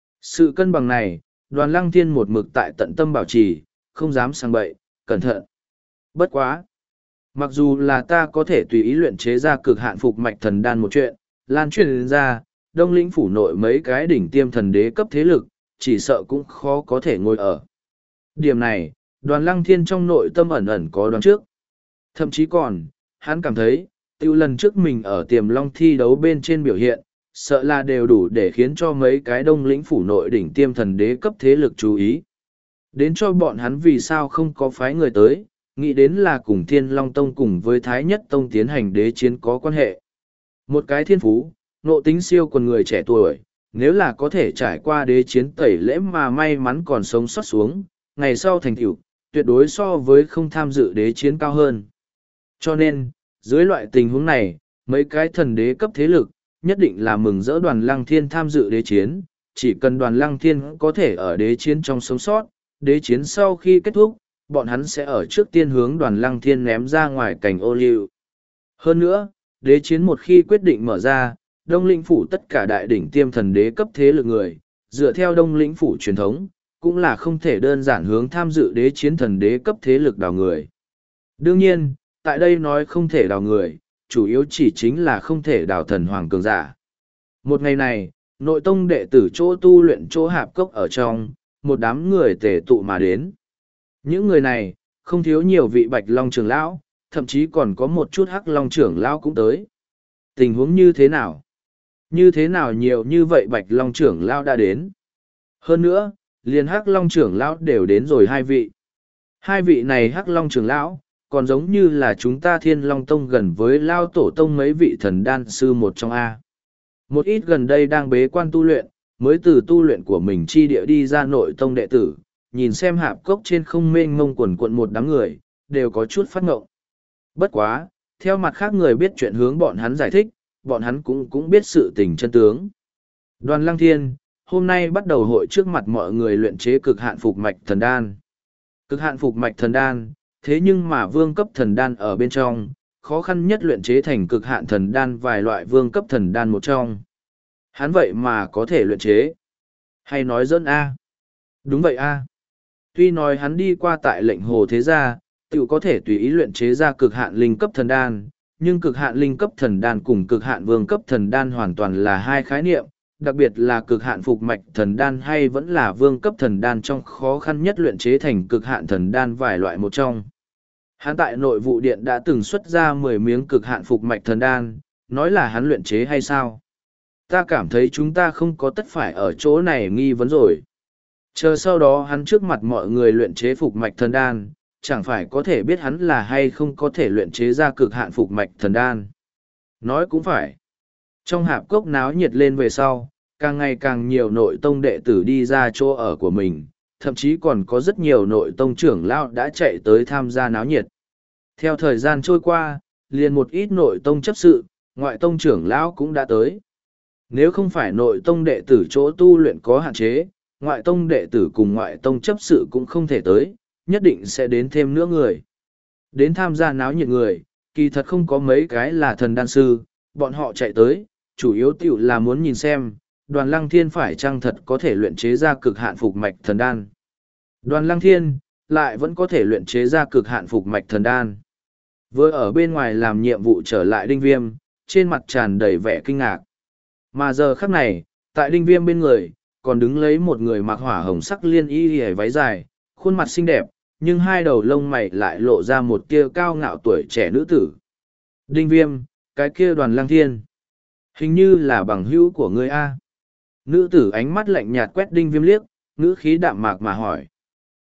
Sự cân bằng này, đoàn lăng thiên một mực tại tận tâm bảo trì, không dám sang bậy, cẩn thận. Bất quá. Mặc dù là ta có thể tùy ý luyện chế ra cực hạn phục mạch thần đan một chuyện, lan truyền ra, Đông Lĩnh Phủ nội mấy cái đỉnh tiêm thần đế cấp thế lực, chỉ sợ cũng khó có thể ngồi ở. Điểm này, đoàn lăng thiên trong nội tâm ẩn ẩn có đoán trước. Thậm chí còn, hắn cảm thấy, tiêu lần trước mình ở tiềm long thi đấu bên trên biểu hiện, sợ là đều đủ để khiến cho mấy cái Đông Lĩnh Phủ nội đỉnh tiêm thần đế cấp thế lực chú ý. Đến cho bọn hắn vì sao không có phái người tới, nghĩ đến là cùng Thiên Long Tông cùng với Thái Nhất Tông tiến hành đế chiến có quan hệ. Một cái thiên phú, nộ tính siêu quần người trẻ tuổi, nếu là có thể trải qua đế chiến tẩy lễ mà may mắn còn sống sót xuống, ngày sau thành tựu tuyệt đối so với không tham dự đế chiến cao hơn. Cho nên, dưới loại tình huống này, mấy cái thần đế cấp thế lực, nhất định là mừng rỡ đoàn lăng thiên tham dự đế chiến, chỉ cần đoàn lăng thiên có thể ở đế chiến trong sống sót, đế chiến sau khi kết thúc, bọn hắn sẽ ở trước tiên hướng đoàn lăng thiên ném ra ngoài cảnh ô liu. Hơn nữa, đế chiến một khi quyết định mở ra, Đông Lĩnh Phủ tất cả đại đỉnh tiêm thần đế cấp thế lực người, dựa theo Đông Lĩnh Phủ truyền thống, cũng là không thể đơn giản hướng tham dự đế chiến thần đế cấp thế lực đào người. Đương nhiên, tại đây nói không thể đào người, chủ yếu chỉ chính là không thể đào thần hoàng cường giả. Một ngày này, nội tông đệ tử chỗ tu luyện chỗ hạp cốc ở trong, một đám người tề tụ mà đến. Những người này, không thiếu nhiều vị bạch long trưởng lão, thậm chí còn có một chút hắc long trưởng lão cũng tới. Tình huống như thế nào? Như thế nào nhiều như vậy bạch long trưởng lão đã đến? Hơn nữa, liền hắc long trưởng lão đều đến rồi hai vị. Hai vị này hắc long trưởng lão, còn giống như là chúng ta Thiên Long Tông gần với Lao Tổ Tông mấy vị thần đan sư một trong A. Một ít gần đây đang bế quan tu luyện, mới từ tu luyện của mình chi địa đi ra nội tông đệ tử, nhìn xem hạp cốc trên không mênh mông quần quận một đám người, đều có chút phát ngộng. Bất quá, theo mặt khác người biết chuyện hướng bọn hắn giải thích, bọn hắn cũng cũng biết sự tình chân tướng. Đoàn Lăng Thiên, hôm nay bắt đầu hội trước mặt mọi người luyện chế cực hạn phục mạch thần đan. Cực hạn phục mạch thần đan, thế nhưng mà vương cấp thần đan ở bên trong, khó khăn nhất luyện chế thành cực hạn thần đan vài loại vương cấp thần đan một trong. Hắn vậy mà có thể luyện chế. Hay nói dẫn A. Đúng vậy A. Tuy nói hắn đi qua tại lệnh hồ thế gia, tự có thể tùy ý luyện chế ra cực hạn linh cấp thần đan, nhưng cực hạn linh cấp thần đan cùng cực hạn vương cấp thần đan hoàn toàn là hai khái niệm, đặc biệt là cực hạn phục mạch thần đan hay vẫn là vương cấp thần đan trong khó khăn nhất luyện chế thành cực hạn thần đan vài loại một trong. Hắn tại nội vụ điện đã từng xuất ra mười miếng cực hạn phục mạch thần đan, nói là hắn luyện chế hay sao? Ta cảm thấy chúng ta không có tất phải ở chỗ này nghi vấn rồi. Chờ sau đó hắn trước mặt mọi người luyện chế phục mạch thần đan, chẳng phải có thể biết hắn là hay không có thể luyện chế ra cực hạn phục mạch thần đan. Nói cũng phải. Trong hạp cốc náo nhiệt lên về sau, càng ngày càng nhiều nội tông đệ tử đi ra chỗ ở của mình, thậm chí còn có rất nhiều nội tông trưởng lão đã chạy tới tham gia náo nhiệt. Theo thời gian trôi qua, liền một ít nội tông chấp sự, ngoại tông trưởng lão cũng đã tới. Nếu không phải nội tông đệ tử chỗ tu luyện có hạn chế, ngoại tông đệ tử cùng ngoại tông chấp sự cũng không thể tới, nhất định sẽ đến thêm nữa người. Đến tham gia náo nhiệt người, kỳ thật không có mấy cái là thần đan sư, bọn họ chạy tới, chủ yếu tiểu là muốn nhìn xem, đoàn lăng thiên phải chăng thật có thể luyện chế ra cực hạn phục mạch thần đan. Đoàn lăng thiên, lại vẫn có thể luyện chế ra cực hạn phục mạch thần đan. Vừa ở bên ngoài làm nhiệm vụ trở lại đinh viêm, trên mặt tràn đầy vẻ kinh ngạc. Mà giờ khắc này, tại đinh viêm bên người, còn đứng lấy một người mặc hỏa hồng sắc liên y hề váy dài, khuôn mặt xinh đẹp, nhưng hai đầu lông mày lại lộ ra một tia cao ngạo tuổi trẻ nữ tử. Đinh viêm, cái kia đoàn lăng thiên. Hình như là bằng hữu của ngươi A. Nữ tử ánh mắt lạnh nhạt quét đinh viêm liếc, ngữ khí đạm mạc mà hỏi.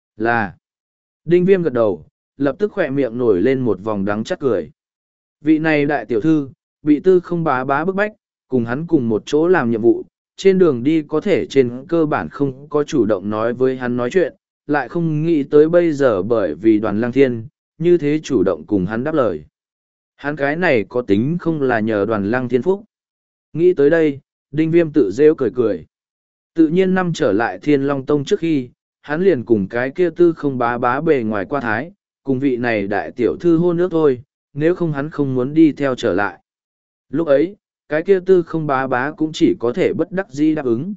Là. Đinh viêm gật đầu, lập tức khỏe miệng nổi lên một vòng đắng chát cười. Vị này đại tiểu thư, bị tư không bá bá bức bách, cùng hắn cùng một chỗ làm nhiệm vụ, trên đường đi có thể trên cơ bản không có chủ động nói với hắn nói chuyện, lại không nghĩ tới bây giờ bởi vì đoàn lăng thiên, như thế chủ động cùng hắn đáp lời. Hắn cái này có tính không là nhờ đoàn lăng thiên phúc. Nghĩ tới đây, đinh viêm tự rêu cười cười. Tự nhiên năm trở lại thiên long tông trước khi, hắn liền cùng cái kia tư không bá bá bề ngoài qua thái, cùng vị này đại tiểu thư hôn nước thôi, nếu không hắn không muốn đi theo trở lại. Lúc ấy, cái kia tư không bá bá cũng chỉ có thể bất đắc dĩ đáp ứng.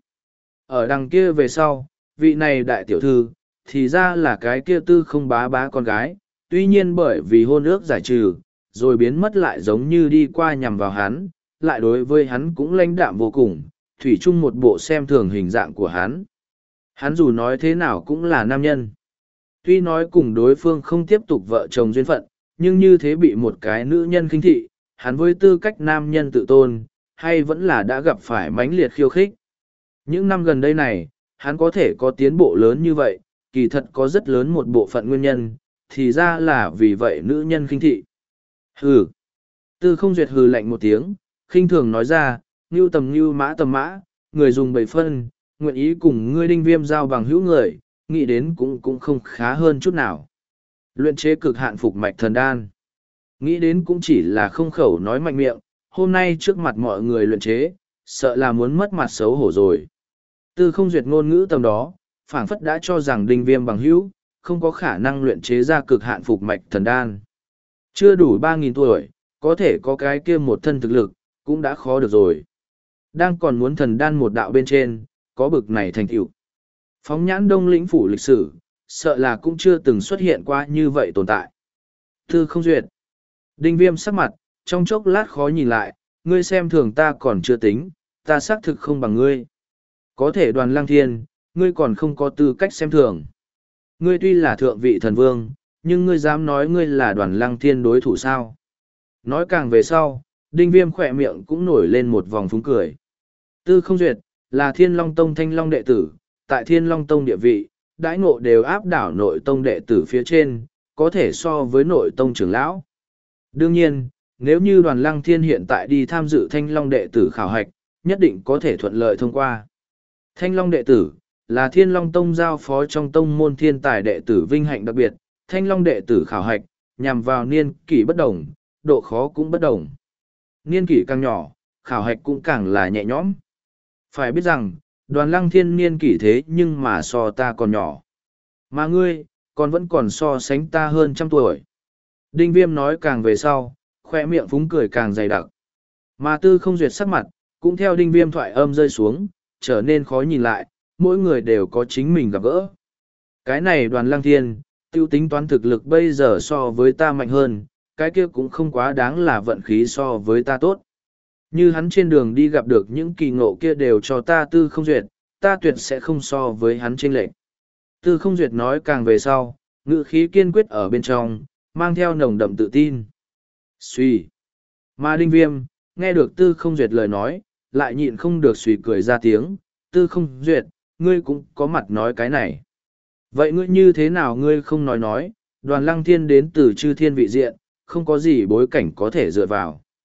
Ở đằng kia về sau, vị này đại tiểu thư, thì ra là cái kia tư không bá bá con gái, tuy nhiên bởi vì hôn ước giải trừ, rồi biến mất lại giống như đi qua nhằm vào hắn, lại đối với hắn cũng lãnh đạm vô cùng, thủy chung một bộ xem thường hình dạng của hắn. Hắn dù nói thế nào cũng là nam nhân. Tuy nói cùng đối phương không tiếp tục vợ chồng duyên phận, nhưng như thế bị một cái nữ nhân khinh thị, hắn với tư cách nam nhân tự tôn, hay vẫn là đã gặp phải mãnh liệt khiêu khích. Những năm gần đây này, hắn có thể có tiến bộ lớn như vậy, kỳ thật có rất lớn một bộ phận nguyên nhân, thì ra là vì vậy nữ nhân khinh thị. Hừ. Tư không duyệt hừ lạnh một tiếng, khinh thường nói ra, ngưu tầm ngưu mã tầm mã, người dùng bảy phân, nguyện ý cùng ngươi đinh viêm giao bằng hữu người, nghĩ đến cũng cũng không khá hơn chút nào. Luyện chế cực hạn phục mạch thần đan. Nghĩ đến cũng chỉ là không khẩu nói mạnh miệng, hôm nay trước mặt mọi người luyện chế, sợ là muốn mất mặt xấu hổ rồi. Tư không duyệt ngôn ngữ tầm đó, phảng phất đã cho rằng đinh viêm bằng hữu, không có khả năng luyện chế ra cực hạn phục mạch thần đan. Chưa đủ ba nghìn tuổi, có thể có cái kia một thân thực lực, cũng đã khó được rồi. Đang còn muốn thần đan một đạo bên trên, có bực này thành tựu. Phóng nhãn đông lĩnh phủ lịch sử, sợ là cũng chưa từng xuất hiện qua như vậy tồn tại. Tư không duyệt. Đinh viêm sắc mặt, trong chốc lát khó nhìn lại, ngươi xem thường ta còn chưa tính, ta xác thực không bằng ngươi. Có thể đoàn lăng thiên, ngươi còn không có tư cách xem thường. Ngươi tuy là thượng vị thần vương, nhưng ngươi dám nói ngươi là đoàn lăng thiên đối thủ sao? Nói càng về sau, đinh viêm khỏe miệng cũng nổi lên một vòng phúng cười. Tư không duyệt, là thiên long tông thanh long đệ tử, tại thiên long tông địa vị, đãi ngộ đều áp đảo nội tông đệ tử phía trên, có thể so với nội tông trưởng lão. Đương nhiên, nếu như đoàn lăng thiên hiện tại đi tham dự thanh long đệ tử khảo hạch, nhất định có thể thuận lợi thông qua. Thanh long đệ tử, là thiên long tông giao phó trong tông môn thiên tài đệ tử vinh hạnh đặc biệt, thanh long đệ tử khảo hạch, nhằm vào niên kỷ bất đồng, độ khó cũng bất đồng. Niên kỷ càng nhỏ, khảo hạch cũng càng là nhẹ nhõm. Phải biết rằng, đoàn lăng thiên niên kỷ thế nhưng mà so ta còn nhỏ. Mà ngươi, còn vẫn còn so sánh ta hơn trăm tuổi. Đinh viêm nói càng về sau, khoe miệng phúng cười càng dày đặc. Mà tư không duyệt sắc mặt, cũng theo đinh viêm thoại âm rơi xuống, trở nên khó nhìn lại, mỗi người đều có chính mình gặp gỡ. Cái này đoàn lăng thiên, tiêu tính toán thực lực bây giờ so với ta mạnh hơn, cái kia cũng không quá đáng là vận khí so với ta tốt. Như hắn trên đường đi gặp được những kỳ ngộ kia đều cho ta tư không duyệt, ta tuyệt sẽ không so với hắn chênh lệch. Tư không duyệt nói càng về sau, ngữ khí kiên quyết ở bên trong, mang theo nồng đậm tự tin. Suy. Mà đinh viêm, nghe được tư không duyệt lời nói, lại nhịn không được suy cười ra tiếng, tư không duyệt, ngươi cũng có mặt nói cái này. Vậy ngươi như thế nào ngươi không nói nói, đoàn lăng thiên đến từ chư thiên vị diện, không có gì bối cảnh có thể dựa vào.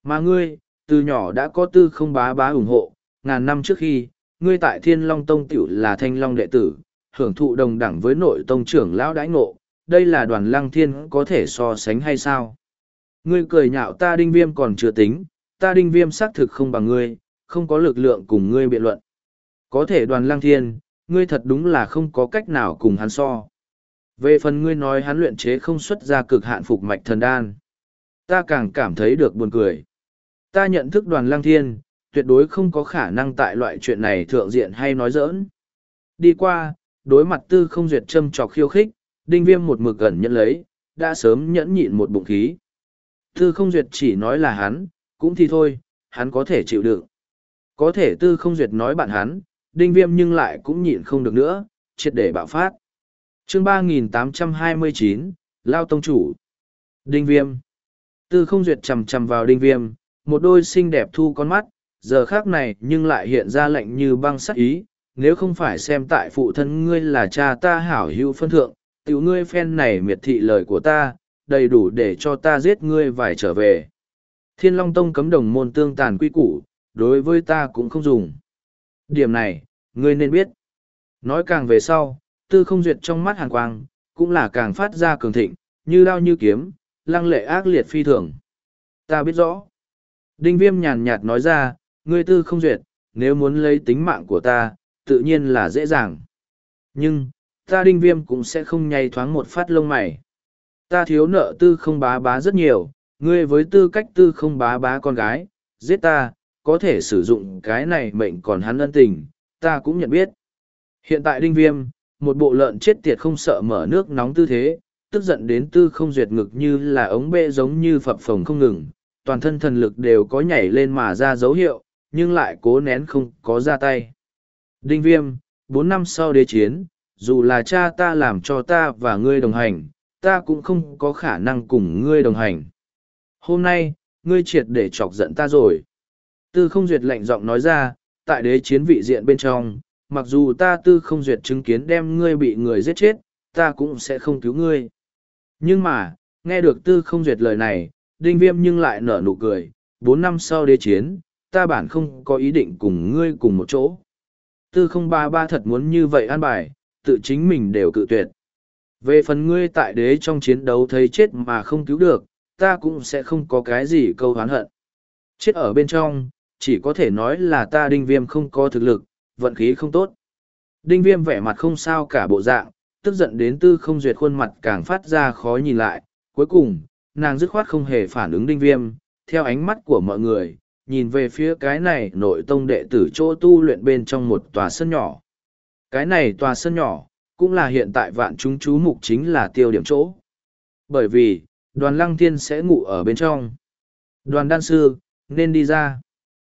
Mà ngươi, từ nhỏ đã có tư không bá bá ủng hộ, ngàn năm trước khi, ngươi tại Thiên Long Tông tiểu là Thanh Long đệ tử, hưởng thụ đồng đẳng với nội tông trưởng lão đãi ngộ, đây là Đoàn Lăng Thiên có thể so sánh hay sao? Ngươi cười nhạo ta Đinh Viêm còn chưa tính, ta Đinh Viêm xác thực không bằng ngươi, không có lực lượng cùng ngươi biện luận. Có thể Đoàn Lăng Thiên, ngươi thật đúng là không có cách nào cùng hắn so. Về phần ngươi nói hắn luyện chế không xuất ra cực hạn phục mạch thần đan, ta càng cảm thấy được buồn cười. Ta nhận thức Đoàn Lăng Thiên, tuyệt đối không có khả năng tại loại chuyện này thượng diện hay nói giỡn. Đi qua, đối mặt Tư Không Duyệt châm trọc khiêu khích, Đinh Viêm một mực gần nhận lấy, đã sớm nhẫn nhịn một bụng khí. Tư Không Duyệt chỉ nói là hắn, cũng thì thôi, hắn có thể chịu đựng. Có thể Tư Không Duyệt nói bạn hắn, Đinh Viêm nhưng lại cũng nhịn không được nữa, triệt để bạo phát. Chương ba nghìn tám trăm hai mươi chín, Lao Tông Chủ. Đinh Viêm. Tư Không Duyệt chầm chầm vào Đinh Viêm, một đôi xinh đẹp thu con mắt, giờ khác này nhưng lại hiện ra lạnh như băng sắt ý, nếu không phải xem tại phụ thân ngươi là cha ta hảo hữu phân thượng, tiểu ngươi phen này miệt thị lời của ta, đầy đủ để cho ta giết ngươi vài trở về. Thiên Long Tông cấm đồng môn tương tàn quy củ, đối với ta cũng không dùng. Điểm này, ngươi nên biết. Nói càng về sau, Tư Không Duyệt trong mắt hàn quang, cũng là càng phát ra cường thịnh, như đao như kiếm, lăng lệ ác liệt phi thường. Ta biết rõ. Đinh Viêm nhàn nhạt nói ra, ngươi Tư Không Duyệt, nếu muốn lấy tính mạng của ta, tự nhiên là dễ dàng. Nhưng, ta Đinh Viêm cũng sẽ không nhay thoáng một phát lông mày. Ta thiếu nợ Tư Không bá bá rất nhiều, ngươi với tư cách Tư Không bá bá con gái, giết ta, có thể sử dụng cái này mệnh còn hắn ân tình, ta cũng nhận biết. Hiện tại Đinh Viêm, một bộ lợn chết tiệt không sợ mở nước nóng tư thế, tức giận đến Tư Không Duyệt ngực như là ống bê giống như phập phồng không ngừng, toàn thân thần lực đều có nhảy lên mà ra dấu hiệu, nhưng lại cố nén không có ra tay. Đinh Viêm, bốn năm sau đế chiến, dù là cha ta làm cho ta và ngươi đồng hành, ta cũng không có khả năng cùng ngươi đồng hành. Hôm nay, ngươi triệt để chọc giận ta rồi. Tư Không Duyệt lạnh giọng nói ra, tại đế chiến vị diện bên trong, mặc dù ta Tư Không Duyệt chứng kiến đem ngươi bị người giết chết, ta cũng sẽ không cứu ngươi. Nhưng mà, nghe được Tư Không Duyệt lời này, Đinh Viêm nhưng lại nở nụ cười, bốn năm sau đế chiến, ta bản không có ý định cùng ngươi cùng một chỗ. Tư không ba ba thật muốn như vậy an bài, tự chính mình đều cự tuyệt. Về phần ngươi tại đế trong chiến đấu thấy chết mà không cứu được, ta cũng sẽ không có cái gì câu hán hận. Chết ở bên trong, chỉ có thể nói là ta Đinh Viêm không có thực lực, vận khí không tốt. Đinh Viêm vẻ mặt không sao cả bộ dạng, tức giận đến Tư Không Duyệt khuôn mặt càng phát ra khó nhìn lại. Cuối cùng, nàng dứt khoát không hề phản ứng Đinh Viêm, theo ánh mắt của mọi người, nhìn về phía cái này nội tông đệ tử chỗ tu luyện bên trong một tòa sân nhỏ. Cái này tòa sân nhỏ, cũng là hiện tại vạn chúng chú mục chính là tiêu điểm chỗ. Bởi vì, Đoàn Lăng Thiên sẽ ngủ ở bên trong. Đoàn đan sư, nên đi ra.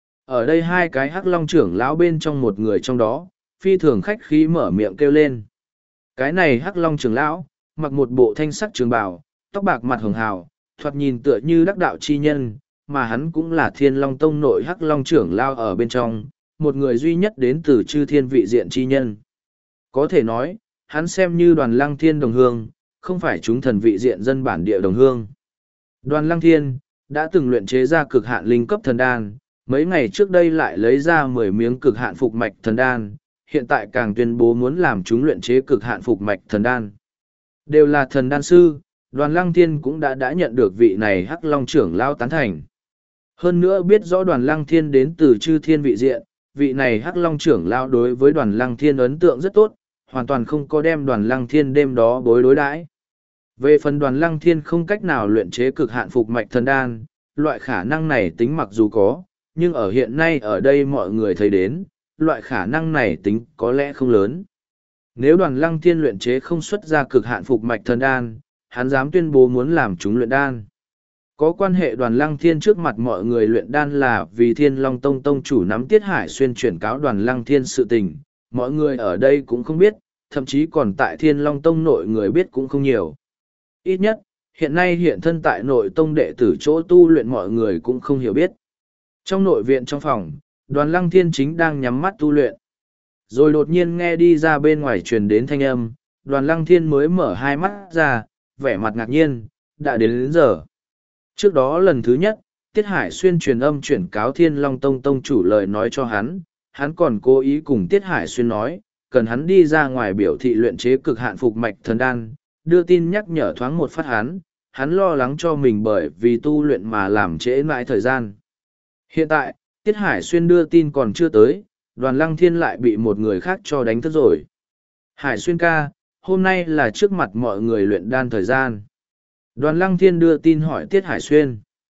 Ở đây hai cái hắc long trưởng lão bên trong một người trong đó, phi thường khách khí mở miệng kêu lên. Cái này hắc long trưởng lão, mặc một bộ thanh sắc trường bào, tóc bạc mặt hường hào, thoạt nhìn tựa như đắc đạo chi nhân, mà hắn cũng là Thiên Long Tông nội hắc long trưởng lão ở bên trong, một người duy nhất đến từ chư thiên vị diện chi nhân. Có thể nói, hắn xem như Đoàn Lăng Thiên đồng hương, không phải chúng thần vị diện dân bản địa đồng hương. Đoàn Lăng Thiên đã từng luyện chế ra cực hạn linh cấp thần đan, mấy ngày trước đây lại lấy ra mười miếng cực hạn phục mạch thần đan, hiện tại càng tuyên bố muốn làm chúng luyện chế cực hạn phục mạch thần đan. Đều là thần đan sư, Đoàn Lăng Thiên cũng đã đã nhận được vị này hắc long trưởng lão tán thành. Hơn nữa biết rõ Đoàn Lăng Thiên đến từ chư thiên vị diện, vị này hắc long trưởng lão đối với Đoàn Lăng Thiên ấn tượng rất tốt, hoàn toàn không có đem Đoàn Lăng Thiên đêm đó bối đối đãi. Về phần Đoàn Lăng Thiên không cách nào luyện chế cực hạn phục mạch thần đan, loại khả năng này tính mặc dù có, nhưng ở hiện nay ở đây mọi người thấy đến, loại khả năng này tính có lẽ không lớn. Nếu Đoàn Lăng Thiên luyện chế không xuất ra cực hạn phục mạch thần đan, hắn dám tuyên bố muốn làm chúng luyện đan. Có quan hệ Đoàn Lăng Thiên trước mặt mọi người luyện đan là vì Thiên Long Tông Tông chủ nắm Tiết Hải Xuyên chuyển cáo Đoàn Lăng Thiên sự tình, mọi người ở đây cũng không biết, thậm chí còn tại Thiên Long Tông nội người biết cũng không nhiều. Ít nhất, hiện nay hiện thân tại nội tông đệ tử chỗ tu luyện mọi người cũng không hiểu biết. Trong nội viện trong phòng, Đoàn Lăng Thiên chính đang nhắm mắt tu luyện. Rồi đột nhiên nghe đi ra bên ngoài truyền đến thanh âm, Đoàn Lăng Thiên mới mở hai mắt ra, vẻ mặt ngạc nhiên, đã đến đến giờ. Trước đó lần thứ nhất, Tiết Hải Xuyên truyền âm chuyển cáo Thiên Long Tông Tông chủ lời nói cho hắn, hắn còn cố ý cùng Tiết Hải Xuyên nói, cần hắn đi ra ngoài biểu thị luyện chế cực hạn phục mạch thần đan, đưa tin nhắc nhở thoáng một phát hắn, hắn lo lắng cho mình bởi vì tu luyện mà làm trễ mãi thời gian. Hiện tại, Tiết Hải Xuyên đưa tin còn chưa tới, Đoàn Lăng Thiên lại bị một người khác cho đánh thức rồi. Hải Xuyên ca, hôm nay là trước mặt mọi người luyện đan thời gian. Đoàn Lăng Thiên đưa tin hỏi Tiết Hải Xuyên.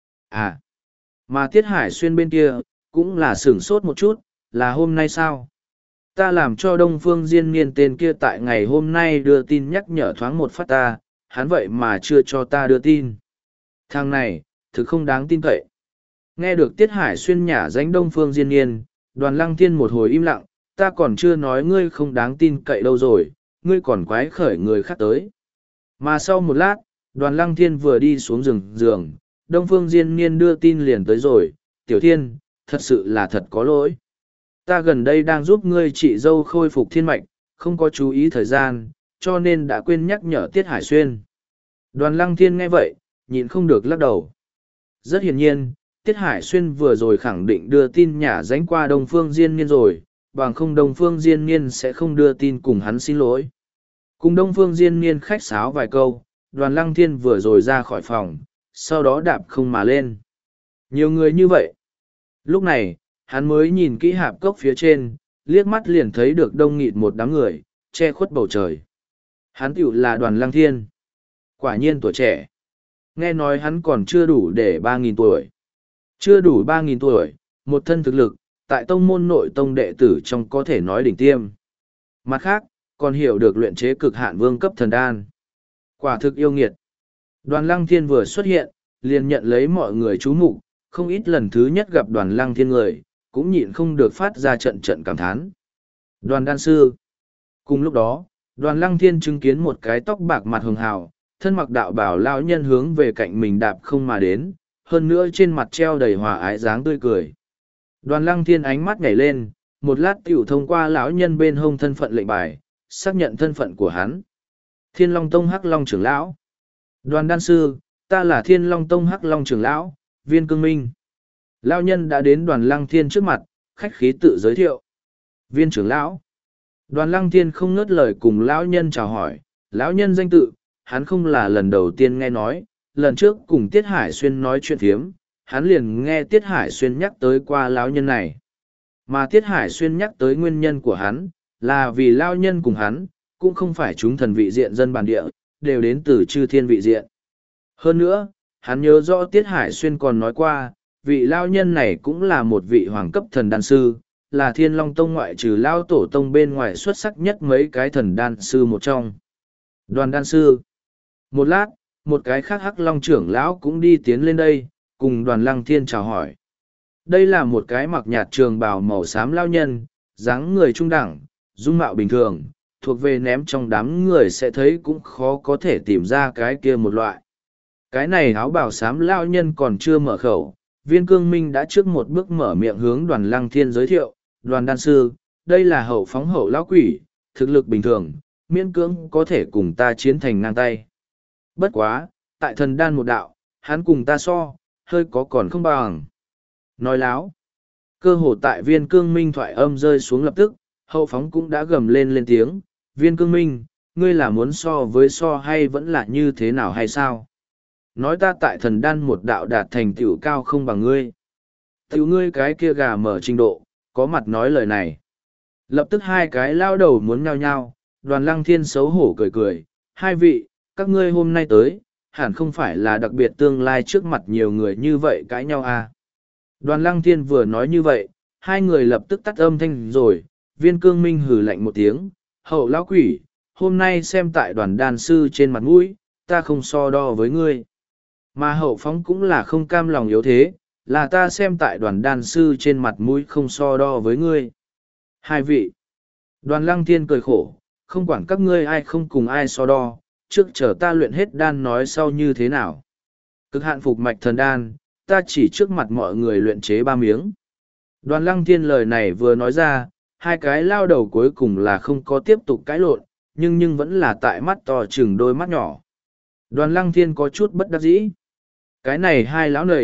À, mà Tiết Hải Xuyên bên kia, cũng là sửng sốt một chút, là hôm nay sao? Ta làm cho Đông Phương Diên Niên tên kia tại ngày hôm nay đưa tin nhắc nhở thoáng một phát ta, hắn vậy mà chưa cho ta đưa tin. Thằng này, thực không đáng tin cậy. Nghe được Tiết Hải Xuyên nhả danh Đông Phương Diên Niên, Đoàn Lăng Thiên một hồi im lặng, ta còn chưa nói ngươi không đáng tin cậy đâu rồi, ngươi còn quái khởi người khác tới. Mà sau một lát, Đoàn Lăng Thiên vừa đi xuống giường giường, Đông Phương Diên Niên đưa tin liền tới rồi, Tiểu Thiên, thật sự là thật có lỗi. Ta gần đây đang giúp ngươi chị dâu khôi phục thiên mạch, không có chú ý thời gian, cho nên đã quên nhắc nhở Tiết Hải Xuyên. Đoàn Lăng Thiên nghe vậy, nhịn không được lắc đầu. Rất hiển nhiên, Tiết Hải Xuyên vừa rồi khẳng định đưa tin nhả dánh qua Đông Phương Diên Niên rồi, bằng không Đông Phương Diên Niên sẽ không đưa tin cùng hắn xin lỗi. Cùng Đông Phương Diên Niên khách sáo vài câu, Đoàn Lăng Thiên vừa rồi ra khỏi phòng, sau đó đạp không mà lên. Nhiều người như vậy. Lúc này, hắn mới nhìn kỹ hạp cốc phía trên, liếc mắt liền thấy được đông nghịt một đám người, che khuất bầu trời. Hắn tựu là Đoàn Lăng Thiên. Quả nhiên tuổi trẻ. Nghe nói hắn còn chưa đủ để ba nghìn tuổi. Chưa đủ ba nghìn tuổi, một thân thực lực, tại tông môn nội tông đệ tử trong có thể nói đỉnh tiêm. Mặt khác, còn hiểu được luyện chế cực hạn vương cấp thần đan. Quả thực yêu nghiệt. Đoàn Lăng Thiên vừa xuất hiện, liền nhận lấy mọi người chú mục, không ít lần thứ nhất gặp Đoàn Lăng Thiên người, cũng nhịn không được phát ra trận trận cảm thán. Đoàn đan sư. Cùng lúc đó, Đoàn Lăng Thiên chứng kiến một cái tóc bạc mặt hường hào, thân mặc đạo bảo lão nhân hướng về cạnh mình đạp không mà đến, hơn nữa trên mặt treo đầy hòa ái dáng tươi cười. Đoàn Lăng Thiên ánh mắt nhảy lên, một lát tiểu thông qua lão nhân bên hông thân phận lệnh bài, xác nhận thân phận của hắn. Thiên Long Tông Hắc Long trưởng lão. Đoàn đan sư, ta là Thiên Long Tông Hắc Long trưởng lão, Viên Cương Minh. Lão nhân đã đến Đoàn Lăng Thiên trước mặt, khách khí tự giới thiệu. Viên trưởng lão. Đoàn Lăng Thiên không ngớt lời cùng lão nhân chào hỏi, lão nhân danh tự, hắn không là lần đầu tiên nghe nói, lần trước cùng Tiết Hải Xuyên nói chuyện thiếm, hắn liền nghe Tiết Hải Xuyên nhắc tới qua lão nhân này. Mà Tiết Hải Xuyên nhắc tới nguyên nhân của hắn, là vì lão nhân cùng hắn, cũng không phải chúng thần vị diện dân bản địa, đều đến từ chư thiên vị diện. Hơn nữa, hắn nhớ rõ Tiết Hải Xuyên còn nói qua, vị lão nhân này cũng là một vị hoàng cấp thần đan sư, là Thiên Long Tông ngoại trừ lão tổ tông bên ngoài xuất sắc nhất mấy cái thần đan sư một trong. Đoàn đan sư. Một lát, một cái khác Hắc Long trưởng lão cũng đi tiến lên đây, cùng Đoàn Lăng Thiên chào hỏi. Đây là một cái mặc nhạt trường bào màu xám lão nhân, dáng người trung đẳng, dung mạo bình thường, thuộc về ném trong đám người sẽ thấy cũng khó có thể tìm ra cái kia một loại. Cái này áo bào xám lão nhân còn chưa mở khẩu, Viên Cương Minh đã trước một bước mở miệng hướng Đoàn Lăng Thiên giới thiệu, Đoàn đan sư, đây là hậu phóng hậu lão quỷ, thực lực bình thường, miễn cưỡng có thể cùng ta chiến thành ngang tay. Bất quá, tại thần đan một đạo, hắn cùng ta so, hơi có còn không bằng. Nói láo. Cơ hồ tại Viên Cương Minh thoại âm rơi xuống lập tức, hậu phóng cũng đã gầm lên lên tiếng, Viên Cương Minh, ngươi là muốn so với so hay vẫn là như thế nào hay sao? Nói ta tại thần đan một đạo đạt thành tựu cao không bằng ngươi. Tiểu ngươi cái kia gà mở trình độ, có mặt nói lời này. Lập tức hai cái lao đầu muốn nhao nhao, Đoàn Lăng Thiên xấu hổ cười cười, hai vị, các ngươi hôm nay tới, hẳn không phải là đặc biệt tương lai trước mặt nhiều người như vậy cãi nhau à. Đoàn Lăng Thiên vừa nói như vậy, hai người lập tức tắt âm thanh rồi, Viên Cương Minh hừ lạnh một tiếng, hậu lão quỷ, hôm nay xem tại đoàn đan sư trên mặt mũi, ta không so đo với ngươi. Mà hậu phóng cũng là không cam lòng yếu thế, là ta xem tại đoàn đan sư trên mặt mũi không so đo với ngươi. Hai vị. Đoàn Lăng Thiên cười khổ, không quản các ngươi ai không cùng ai so đo, trước chờ ta luyện hết đan nói sau như thế nào. Cực hạn phục mạch thần đan, ta chỉ trước mặt mọi người luyện chế ba miếng. Đoàn Lăng Thiên lời này vừa nói ra, hai cái lao đầu cuối cùng là không có tiếp tục cãi lộn, nhưng nhưng vẫn là tại mắt to chừng đôi mắt nhỏ. Đoàn Lăng Thiên có chút bất đắc dĩ. Cái này hai lão nầy,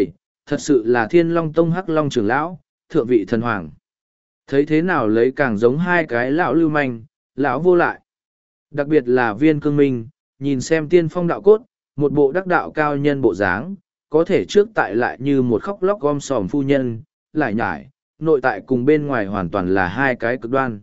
thật sự là Thiên Long Tông Hắc Long trưởng lão, thượng vị thần hoàng. Thấy thế nào lấy càng giống hai cái lão lưu manh, lão vô lại. Đặc biệt là Viên Cương Minh, nhìn xem tiên phong đạo cốt, một bộ đắc đạo cao nhân bộ dáng, có thể trước tại lại như một khóc lóc gom sòm phu nhân, lại nhải, nội tại cùng bên ngoài hoàn toàn là hai cái cực đoan.